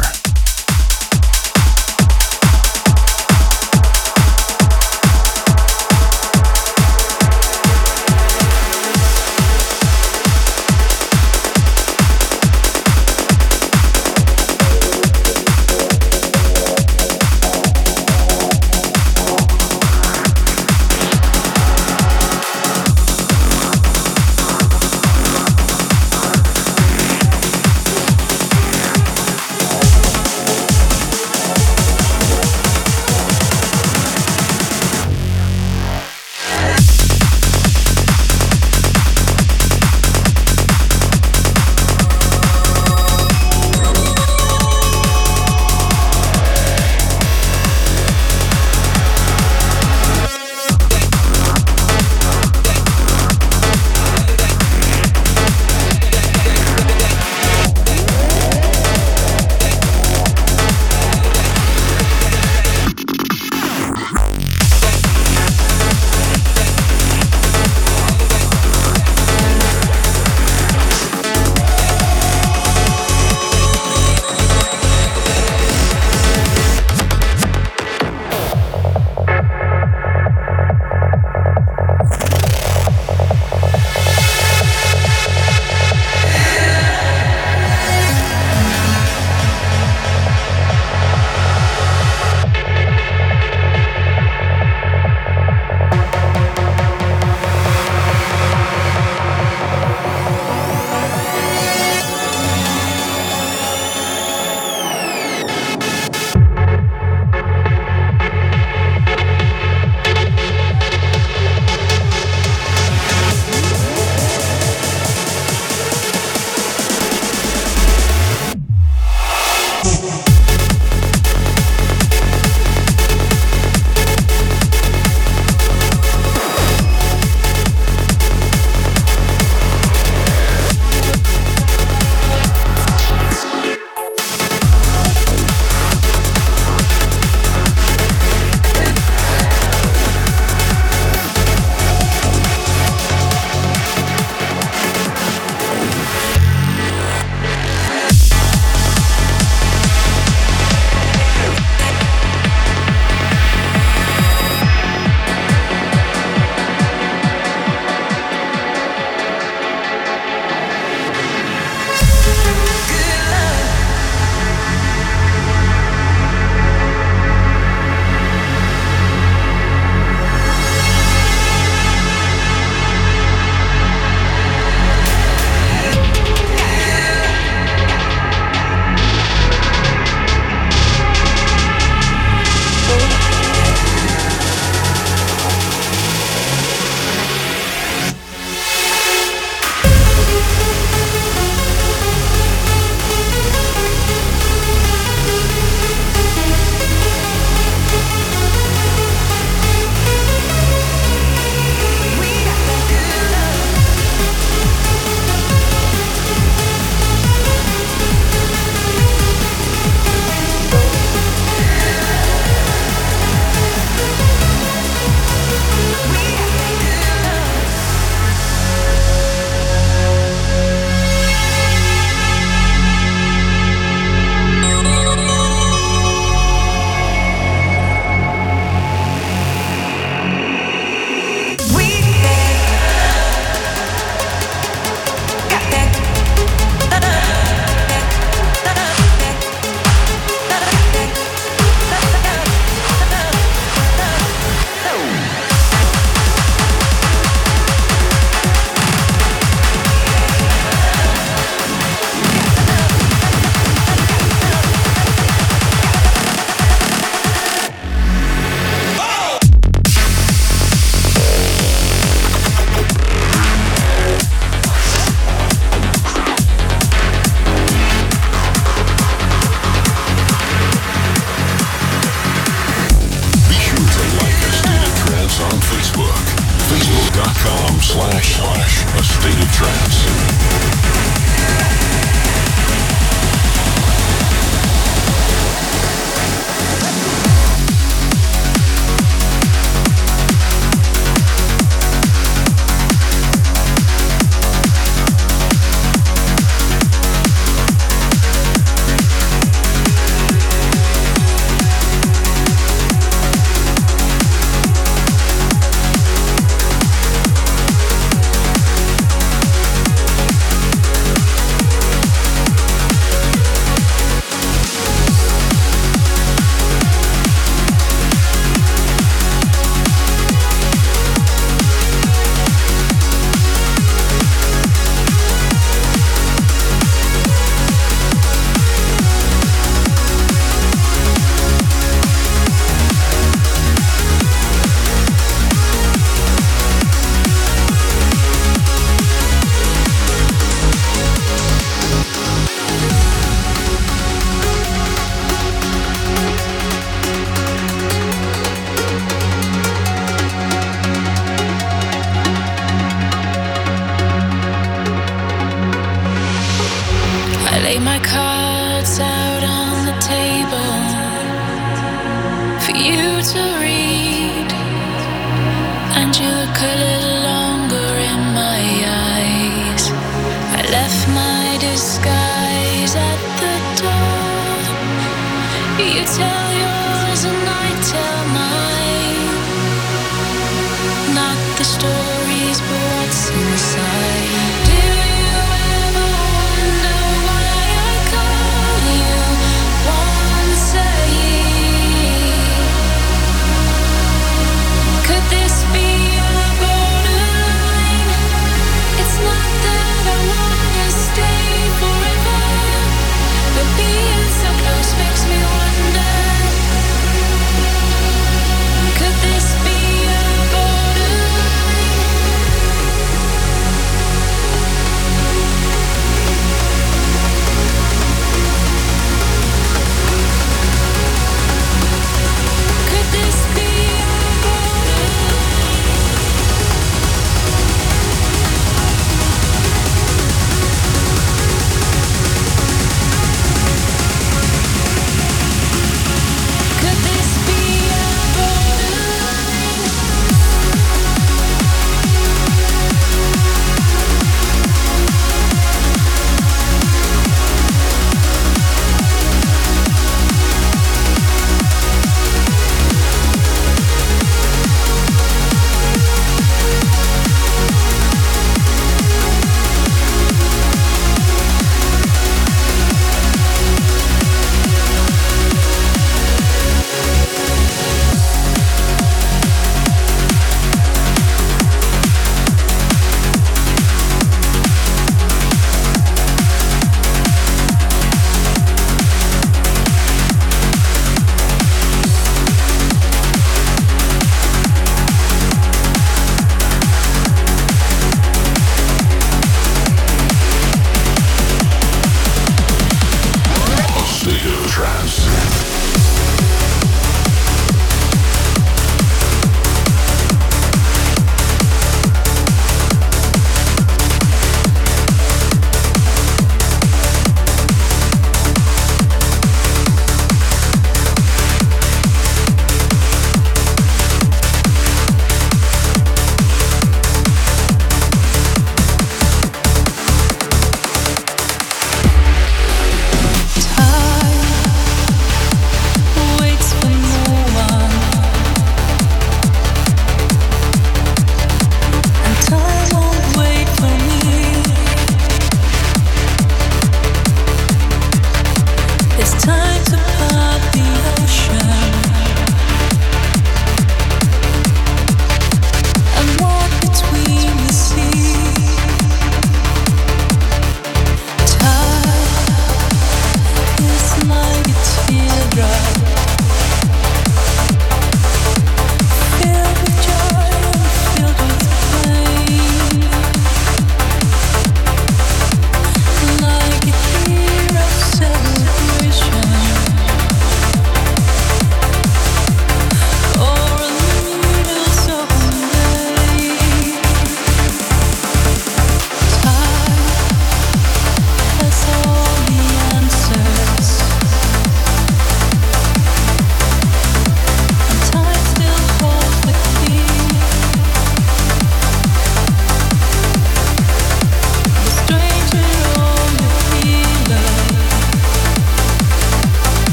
A State of Trance.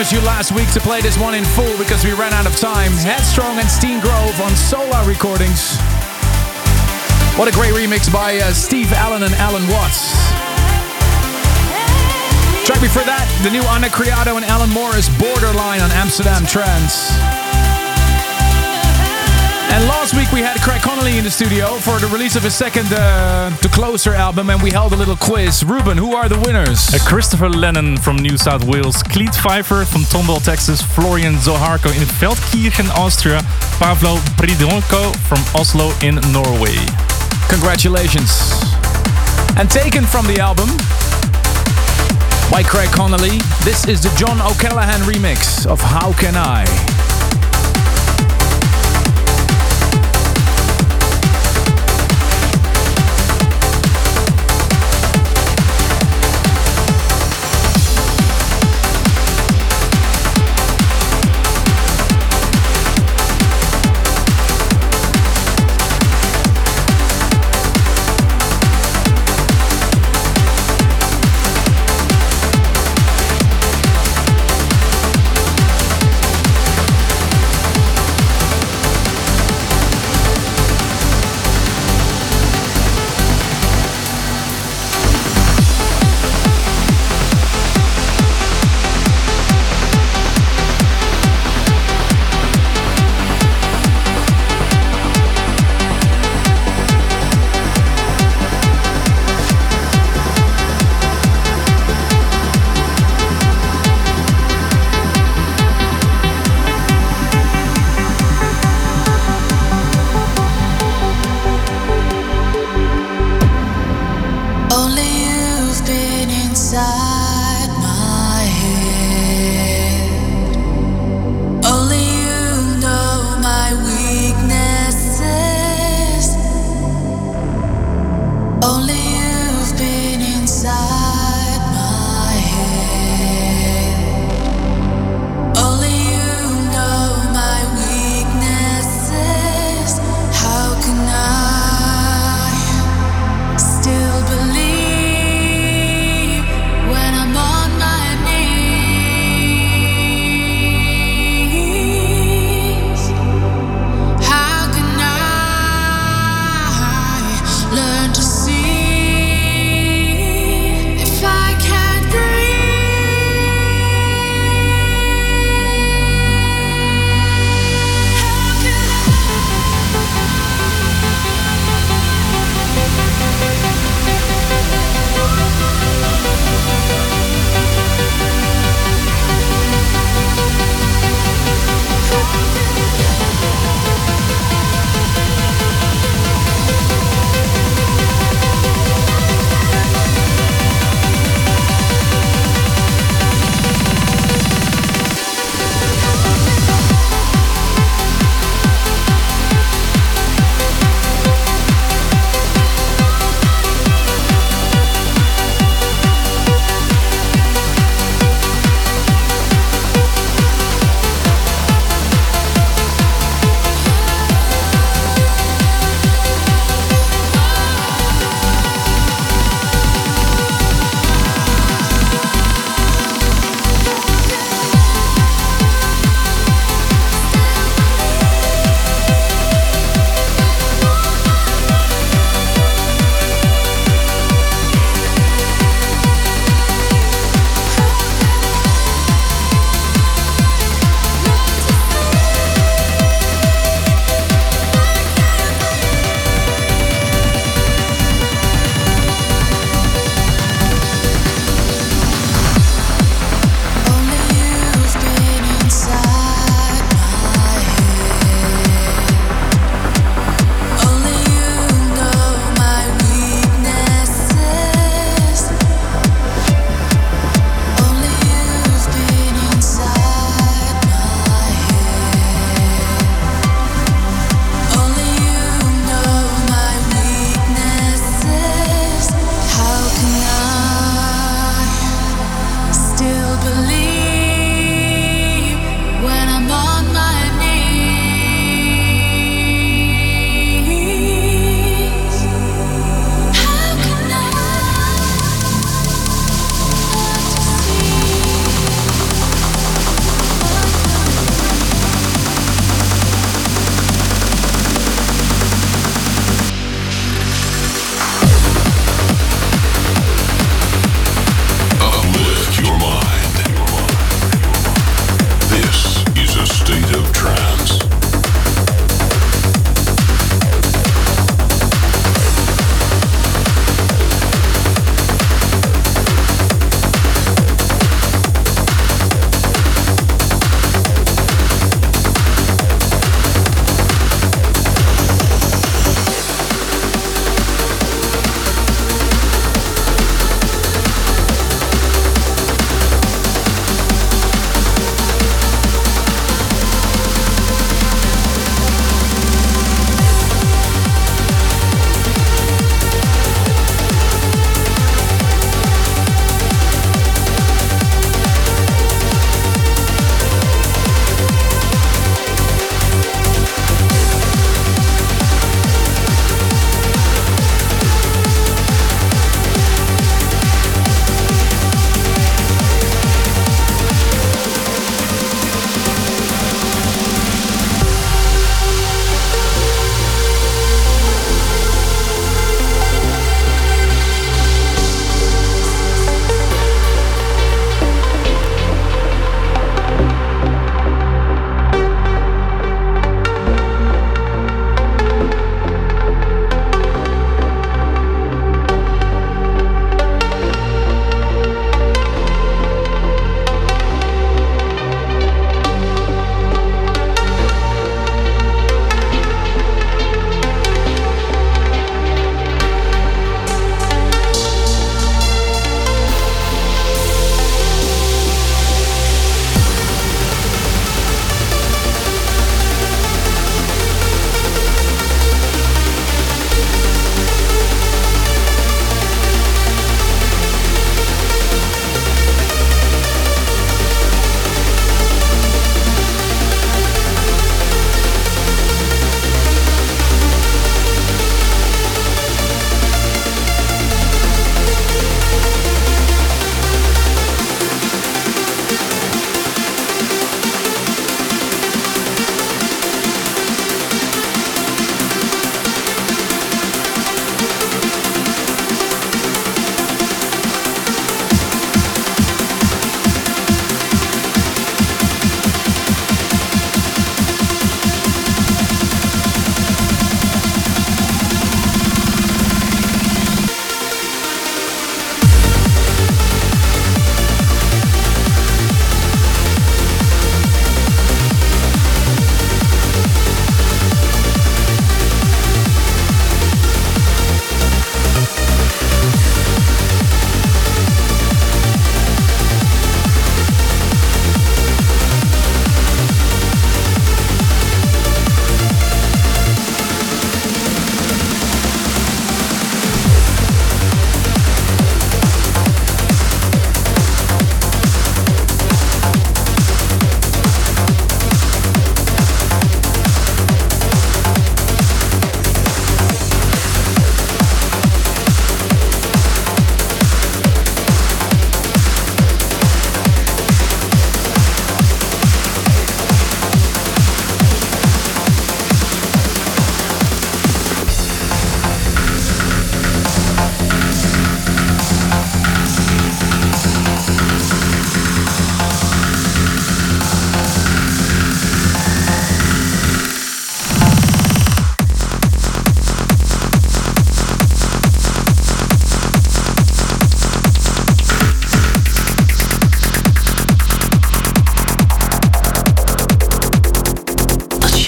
promised you last week to play this one in full because we ran out of time. Headstrong and Steen Grove on Solar Recordings. What a great remix by Steve Allen and Alan Watts. Track before that, the new Anna Criado and Alan Morris, Borderline on Amsterdam Trance. And last week we had Craig Connolly in the studio for the release of his second The Closer album, and we held a little quiz. Ruben, who are the winners?
Christopher Lennon from New South Wales, Cleet Pfeiffer from Tomball, Texas, Florian Zoharko in Veldkirchen, Austria, Pavlo Pridonko from Oslo in Norway.
Congratulations. And taken from the album by Craig Connolly, this is the John O'Callaghan remix of How Can I?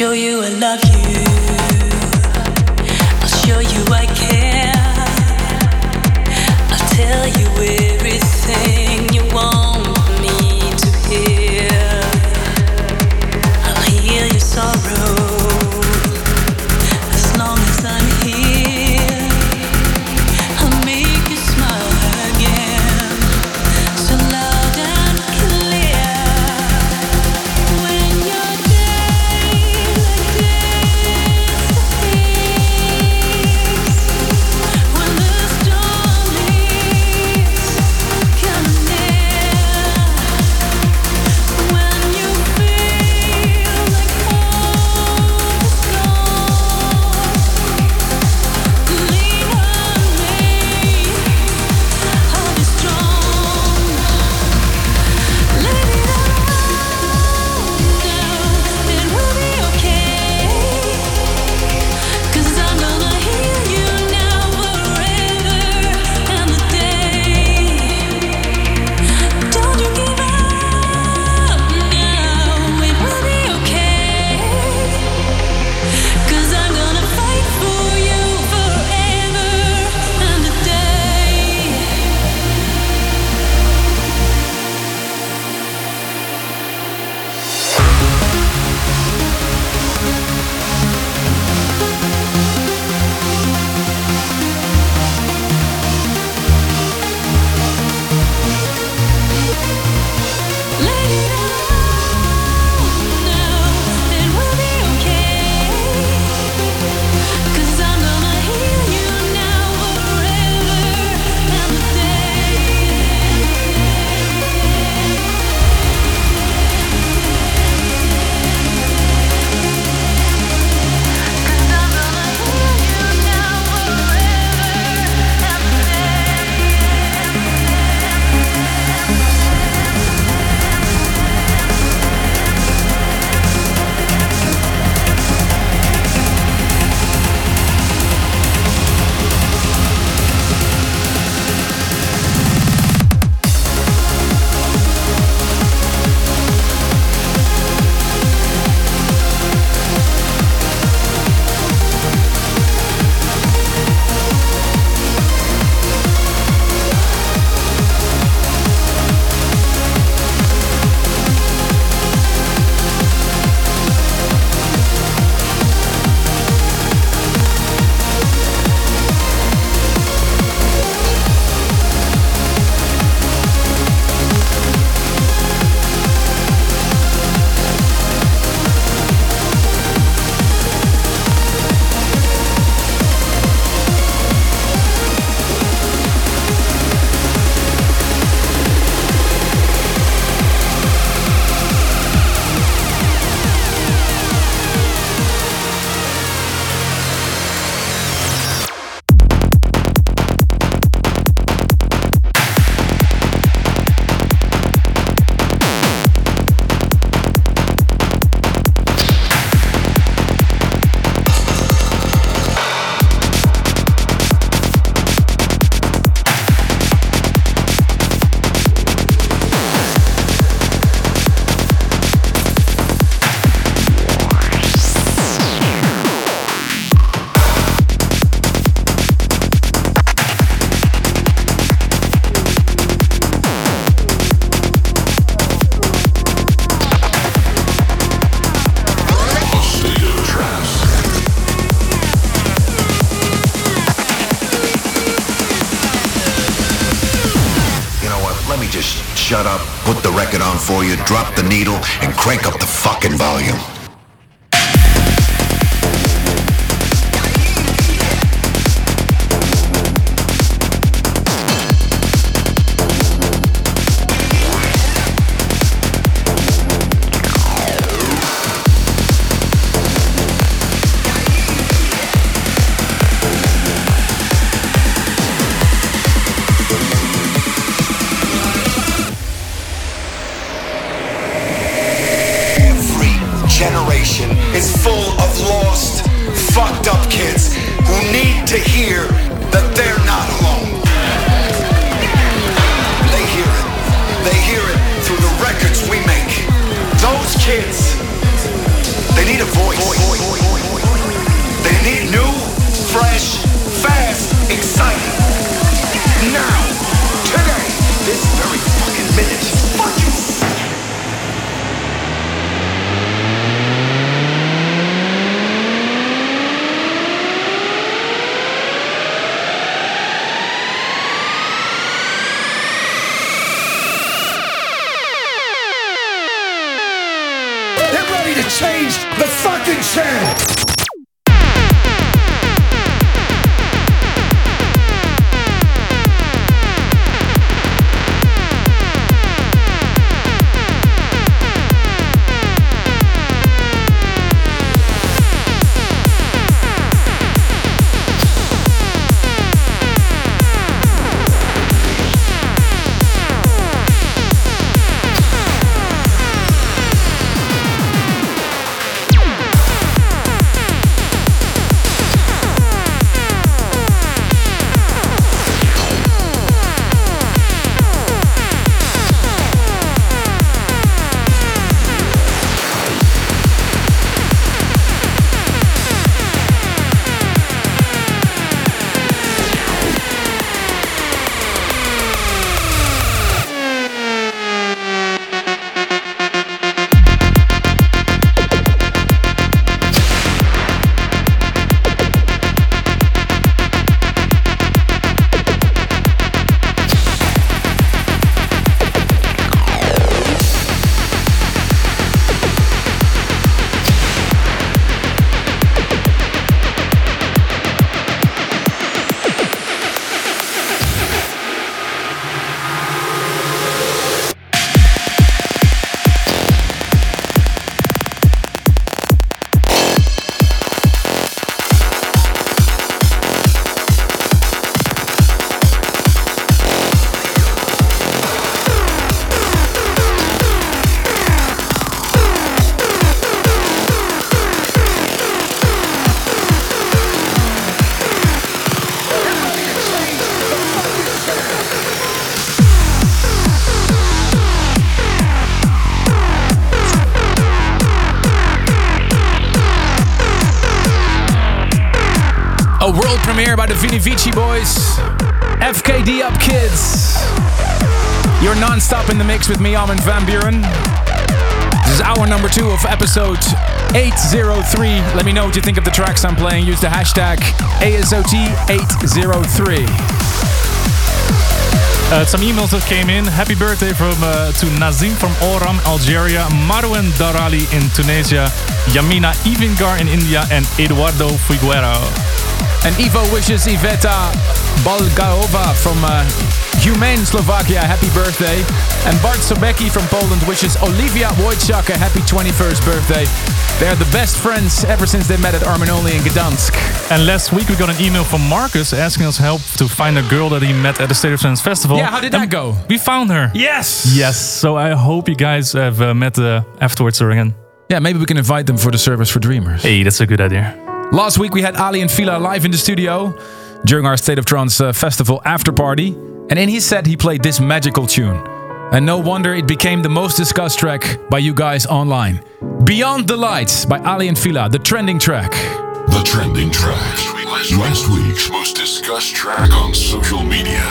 show you I love you. I'll show you I care. I'll tell you everything you want me to hear. I'll heal your sorrow as long as I'm here. I'll make you smile again, so loud and clear. When your day like this fades, when the storm is coming near, when you feel like hope is gone, lean on me, I'll be strong. Let it all down, it will be okay. 'Cause I'm gonna heal you now forever and a day. Don't you give up now, it will be okay. 'Cause I'm gonna fight for you forever and a day. Let it all now, it will be okay. 'Cause I'm gonna heal you now forever and a day.
Shut up, put the record on for you, drop the needle, and crank up the fucking volume.
Generation is full of lost, fucked up kids who need to hear that they're not alone. They hear it. They hear it through the records we make. Those kids, they need a voice.
world premiere by the Vini Vici Boys. FKD up, kids. You're non-stop in the mix with me, Armin van Buren. This is hour number 2 of episode 803. Let me know what you think of the tracks I'm playing. Use the hashtag ASOT803.
Some emails that came in. Happy birthday to Nazim from Oram, Algeria, Marwan Darali in Tunisia, Yamina Ivingar in India, and Eduardo Figueroa.
And Ivo wishes Iveta Balgaova from Humane, Slovakia, happy birthday. And Bart Sobecki from Poland wishes Olivia Wojciak a happy 21st birthday. They're the best friends ever since they met at Arminoli in Gdansk.
And last week we got an email from Marcus asking us help to find a girl that he met at the State of Trance Festival.
Yeah, how did that go?
We found her.
Yes!
Yes, so I hope you guys have met afterwards again.
Yeah, maybe we can invite them for the service for Dreamers.
Hey, that's a good idea.
Last week we had Ali and Fila live in the studio during our State of Trance Festival after party. And in his set he played this magical tune. And no wonder it became the most discussed track by you guys online. Beyond the Lights by Ali and Fila, the trending track.
The trending track. Last week's most discussed track on social media.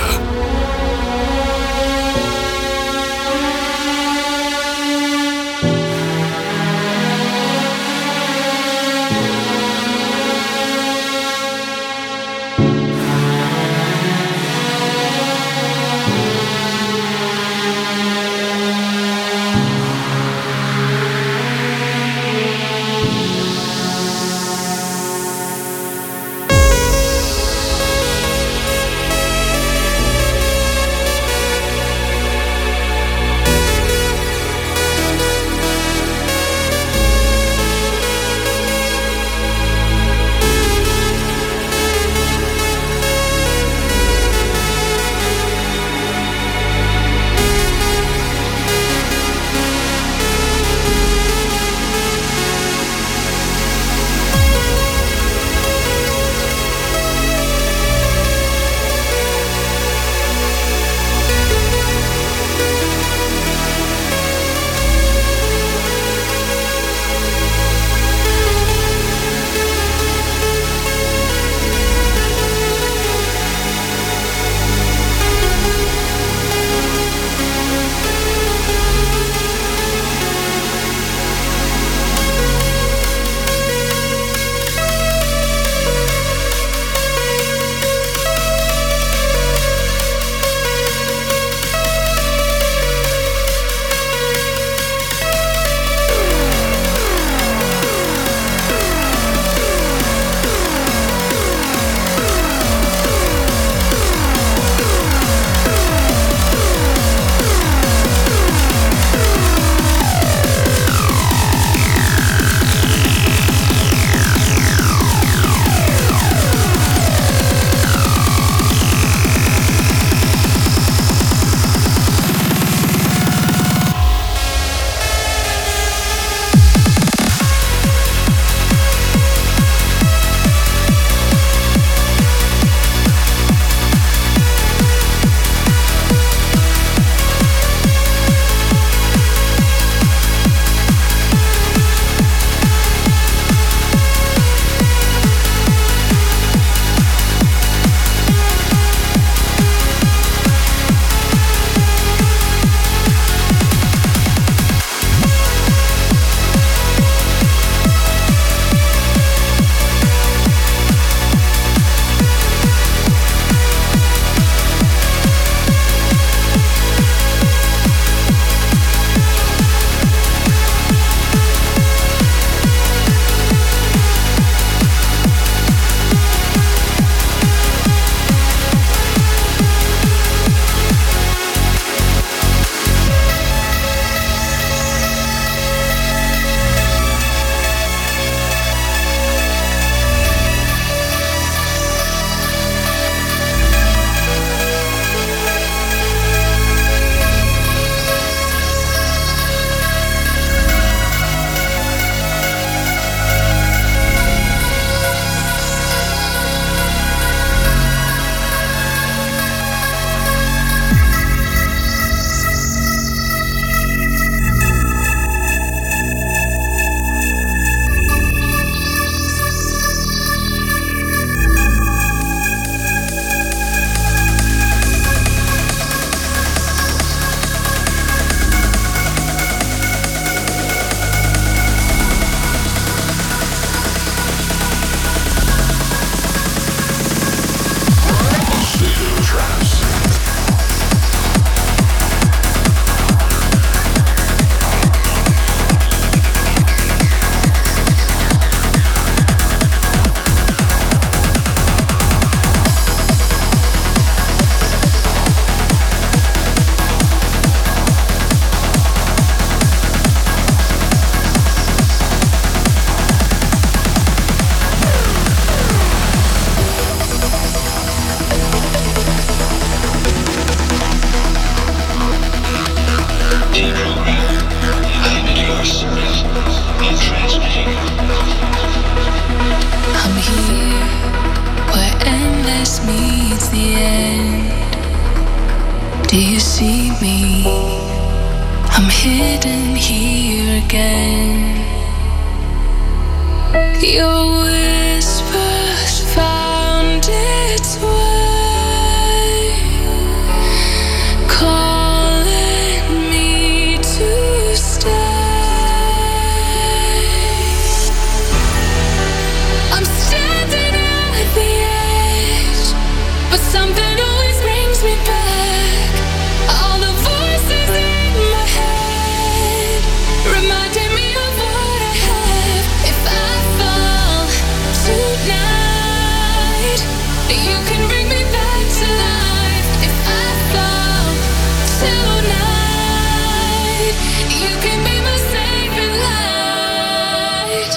hidden here again. Your whispers found its way, calling me to stay. I'm standing at the edge, but something always brings me back. All the voices in my head reminding me of what I have. If I fall tonight, you can bring me back to life. If I fall tonight, you can be my saving light.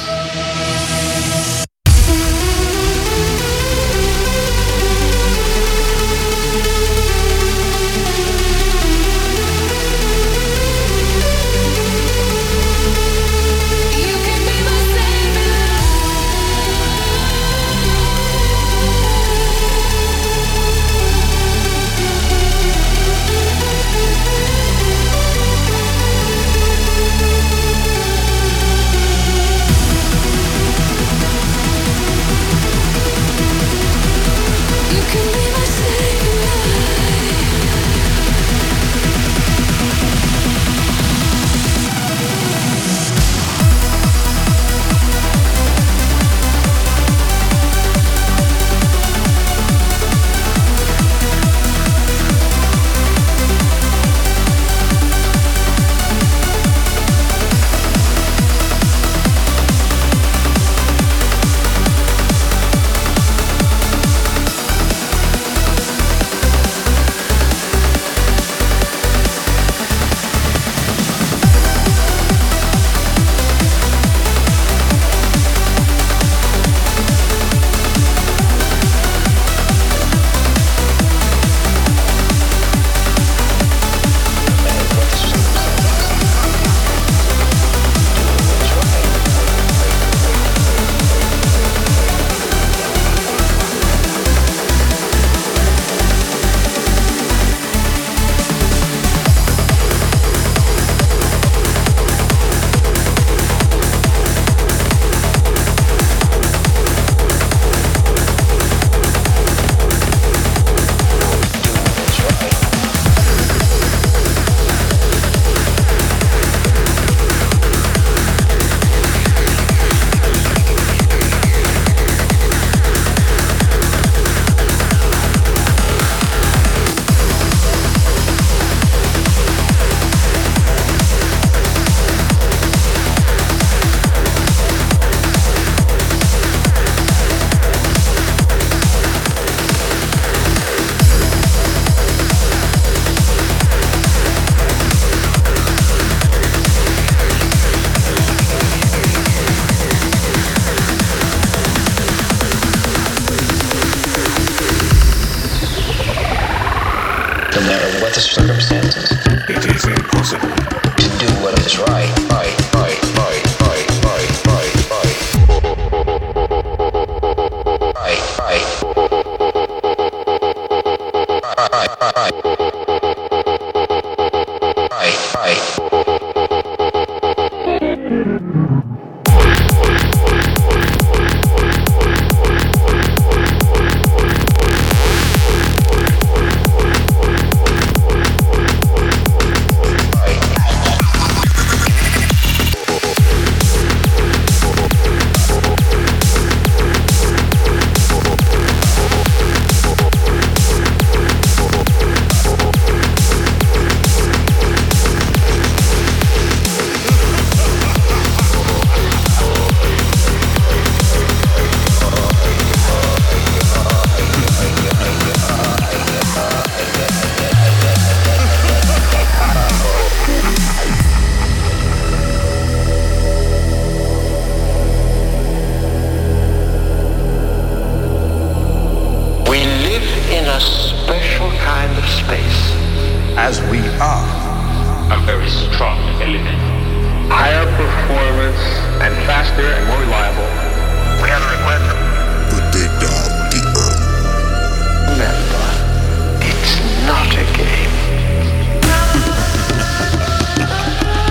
No matter what the circumstances, it is impossible to do what is right.
As we are
a very strong element.
Higher performance and faster and more reliable. We have a request.
But they doubt the earth.
Remember, it's not a game.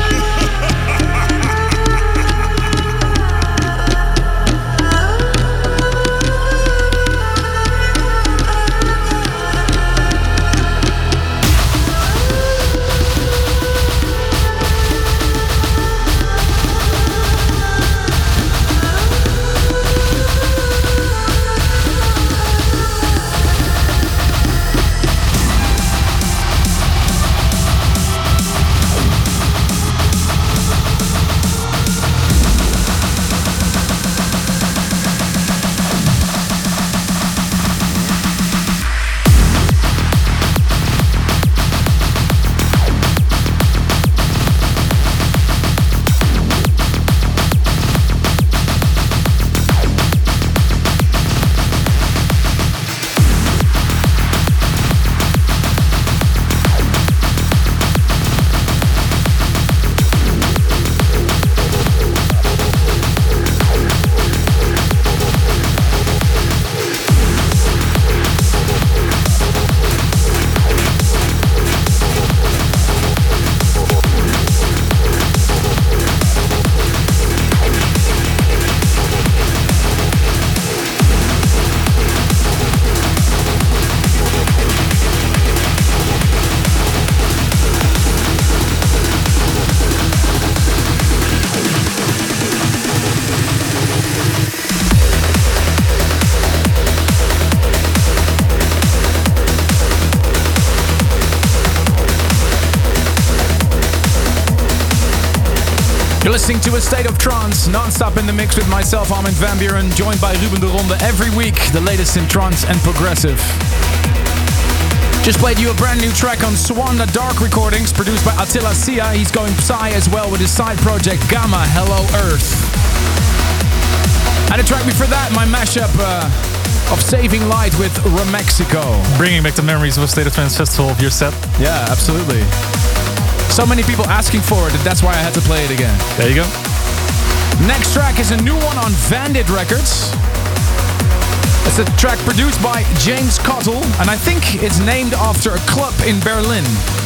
You're listening to A State of Trance, non-stop in the mix with myself, Armin van Buuren, joined by Ruben de Ronde every week, the latest in trance and progressive. Just played you a brand new track on Swan the Dark Recordings, produced by Attila Sia. He's going Psy as well with his side project Gamma, Hello Earth. And a track before that, my mashup of Saving Light with Remexico.
Bringing back the memories of A State of Trance Festival of your set.
Yeah, absolutely. So many people asking for it, that's why I had to play it again.
There you go.
Next track is a new one on Vandit Records. It's a track produced by James Cottle, and I think it's named after a club in Berlin.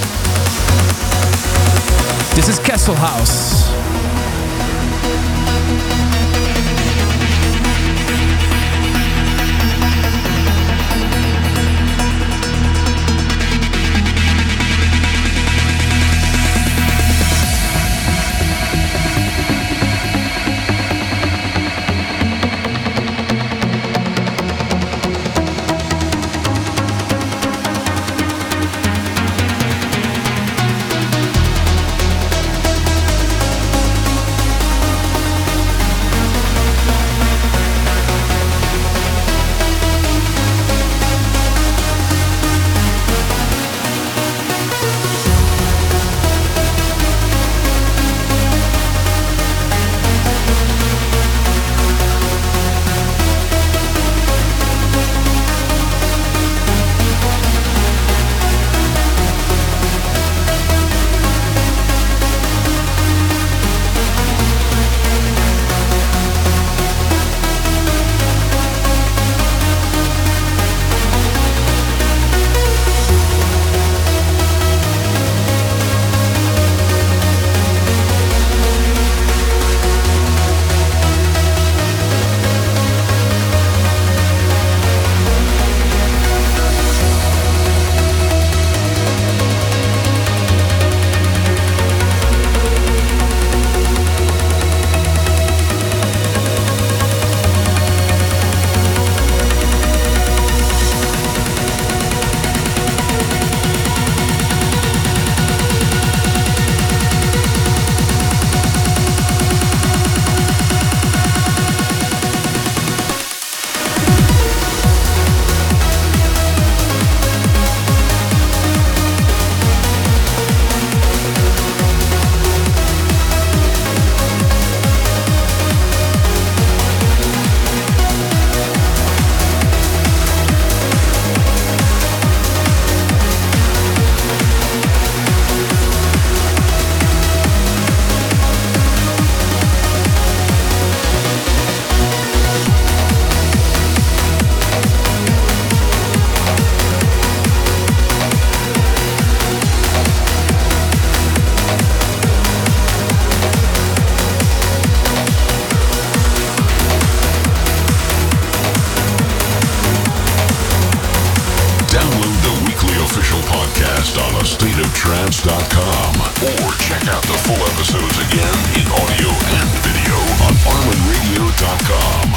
This is Kesselhaus.
AstateOfTrance.com or check out the full episodes again in audio and video on ArminRadio.com.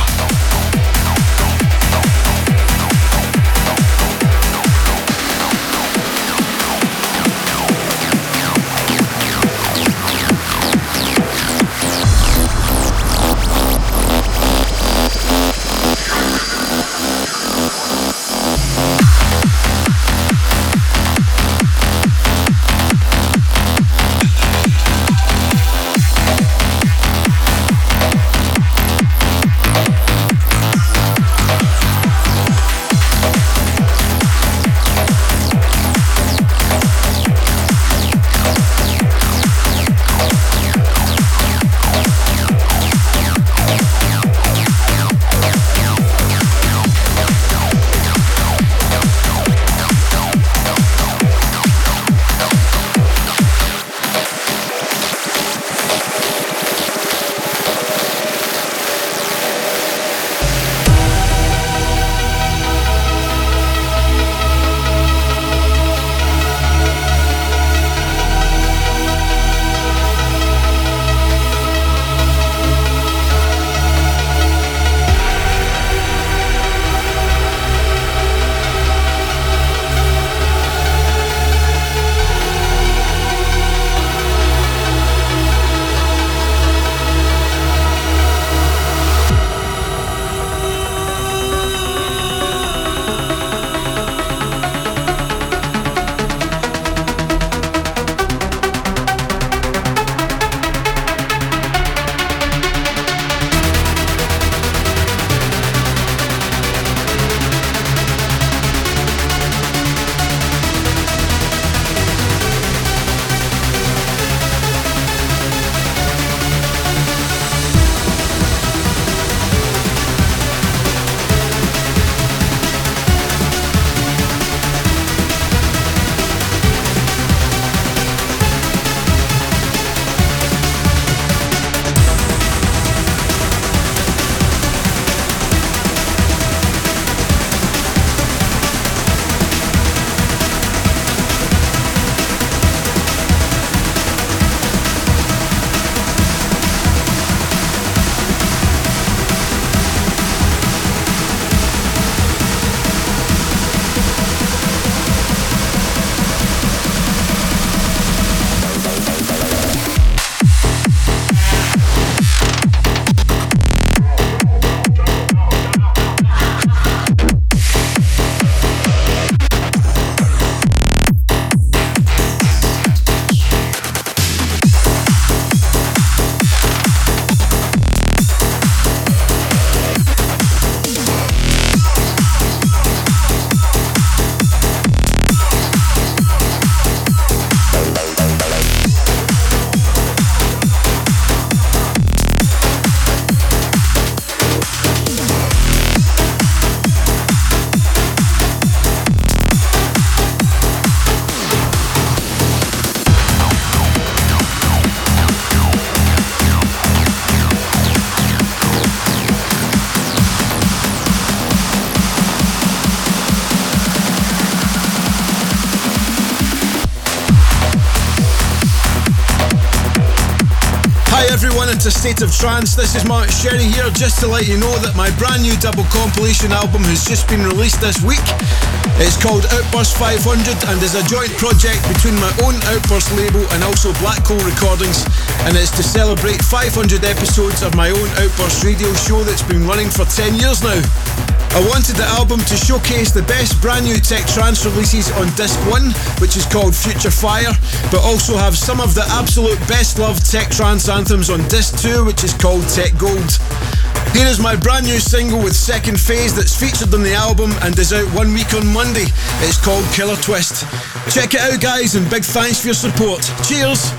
everyone into State of Trance. This is Mark Sherry here, just to let you know that my brand new double compilation album has just been released this week. It's called Outburst 500 and is a joint project between my own Outburst label and also Black Hole Recordings, and it's to celebrate 500 episodes of my own Outburst radio show that's been running for 10 years now. I wanted the album to showcase the best brand new tech trance releases on Disc 1, which is called Future Fire, but also have some of the absolute best loved tech trance anthems on Disc 2, which is called Tech Gold. Here is my brand new single with Second Phase that's featured on the album and is out 1 week on Monday. It's called Killer Twist. Check it out, guys, and big thanks for your support. Cheers!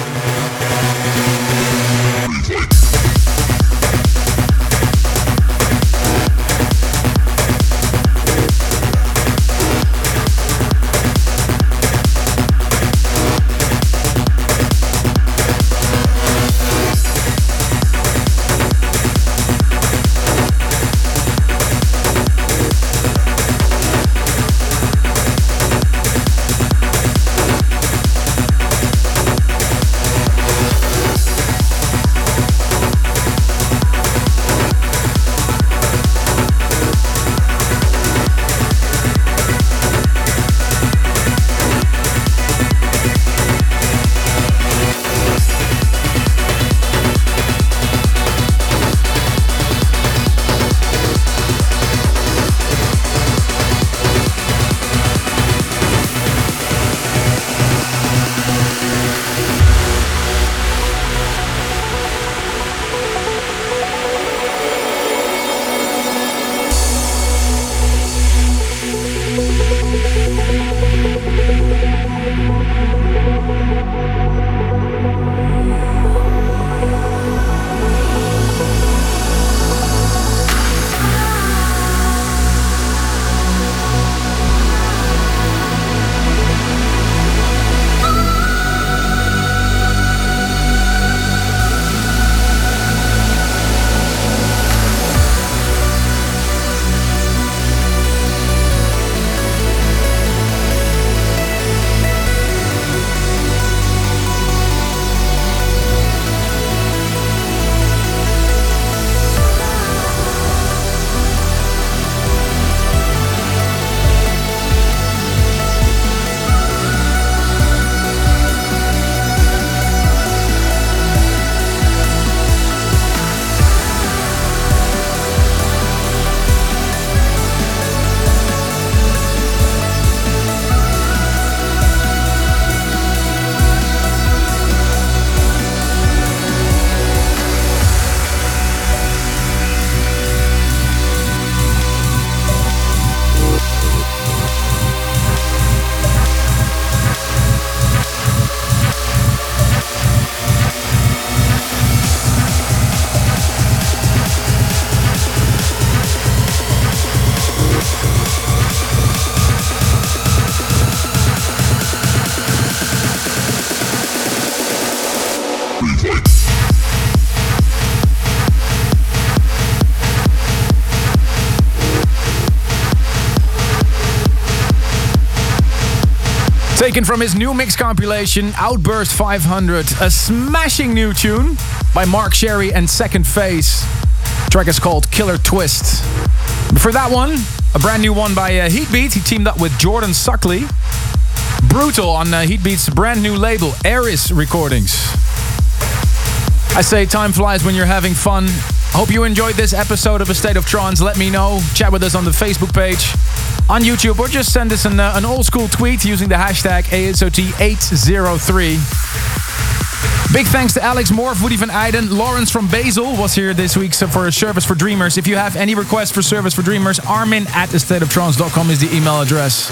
Taken from his new mix compilation, Outburst 500, a smashing new tune by Mark Sherry and Second Phase. The track is called Killer Twist. Before that one, a brand new one by Heatbeat. He teamed up with Jordan Suckley. Brutal on Heatbeat's brand new label, Eris Recordings. I say time flies when you're having fun. Hope you enjoyed this episode of A State of Trance. Let me know. Chat with us on the Facebook page, on YouTube, or just send us an old school tweet using the hashtag ASOT803. Big thanks to Alex Morph, Woody van Eyden, Lawrence from Basel was here this week for Service for Dreamers. If you have any requests for Service for Dreamers, armin@astateoftrance.com is the email address.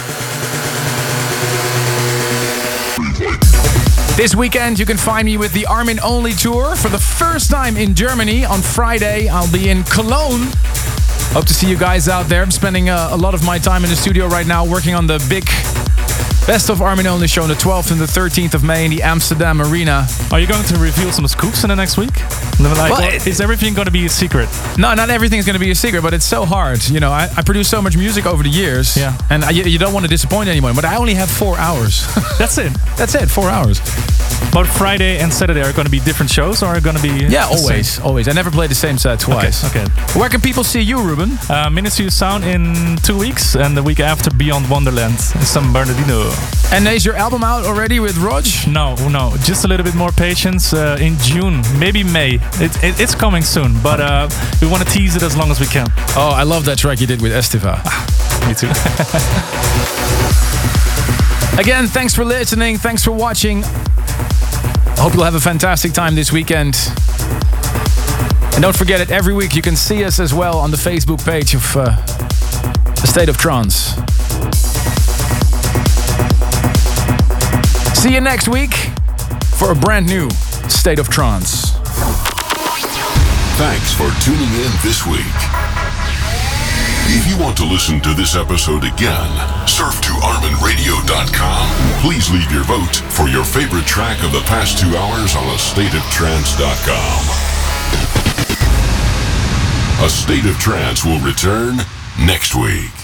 This weekend you can find me with the Armin Only Tour for the first time in Germany. On Friday I'll be in Cologne. Hope to see you guys out there. I'm spending a lot of my time in the studio right now working on the big Best of Armin Only show on the 12th and the 13th of May in the Amsterdam Arena.
Are you going to reveal some scoops in the next week? Is everything going to be a secret?
No, not everything's going to be a secret, but it's so hard. You know, I produce so much music over the years.
Yeah.
And you don't want to disappoint anyone, but I only have 4 hours.
That's it.
That's it, 4 hours.
But Friday and Saturday are going to be different shows, or are going to be...
Yeah, always. I never play the same set twice.
Okay.
Where can people see you, Ruben?
Ministry of Sound in 2 weeks, and the week after Beyond Wonderland in San Bernardino.
And is your album out already with Rog?
No. Just a little bit more patience. In June, maybe May. It's coming soon, but we want to tease it as long as we can.
Oh, I love that track you did with Estiva.
Me too.
Again, thanks for listening. Thanks for watching. I hope you'll have a fantastic time this weekend. And don't forget it, every week you can see us as well on the Facebook page of A State of Trance. See you next week for a brand new State of Trance.
Thanks for tuning in this week. If you want to listen to this episode again, surf to ArminRadio.com. Please leave your vote for your favorite track of the past 2 hours on AStateOfTrance.com. A State of Trance will return next week.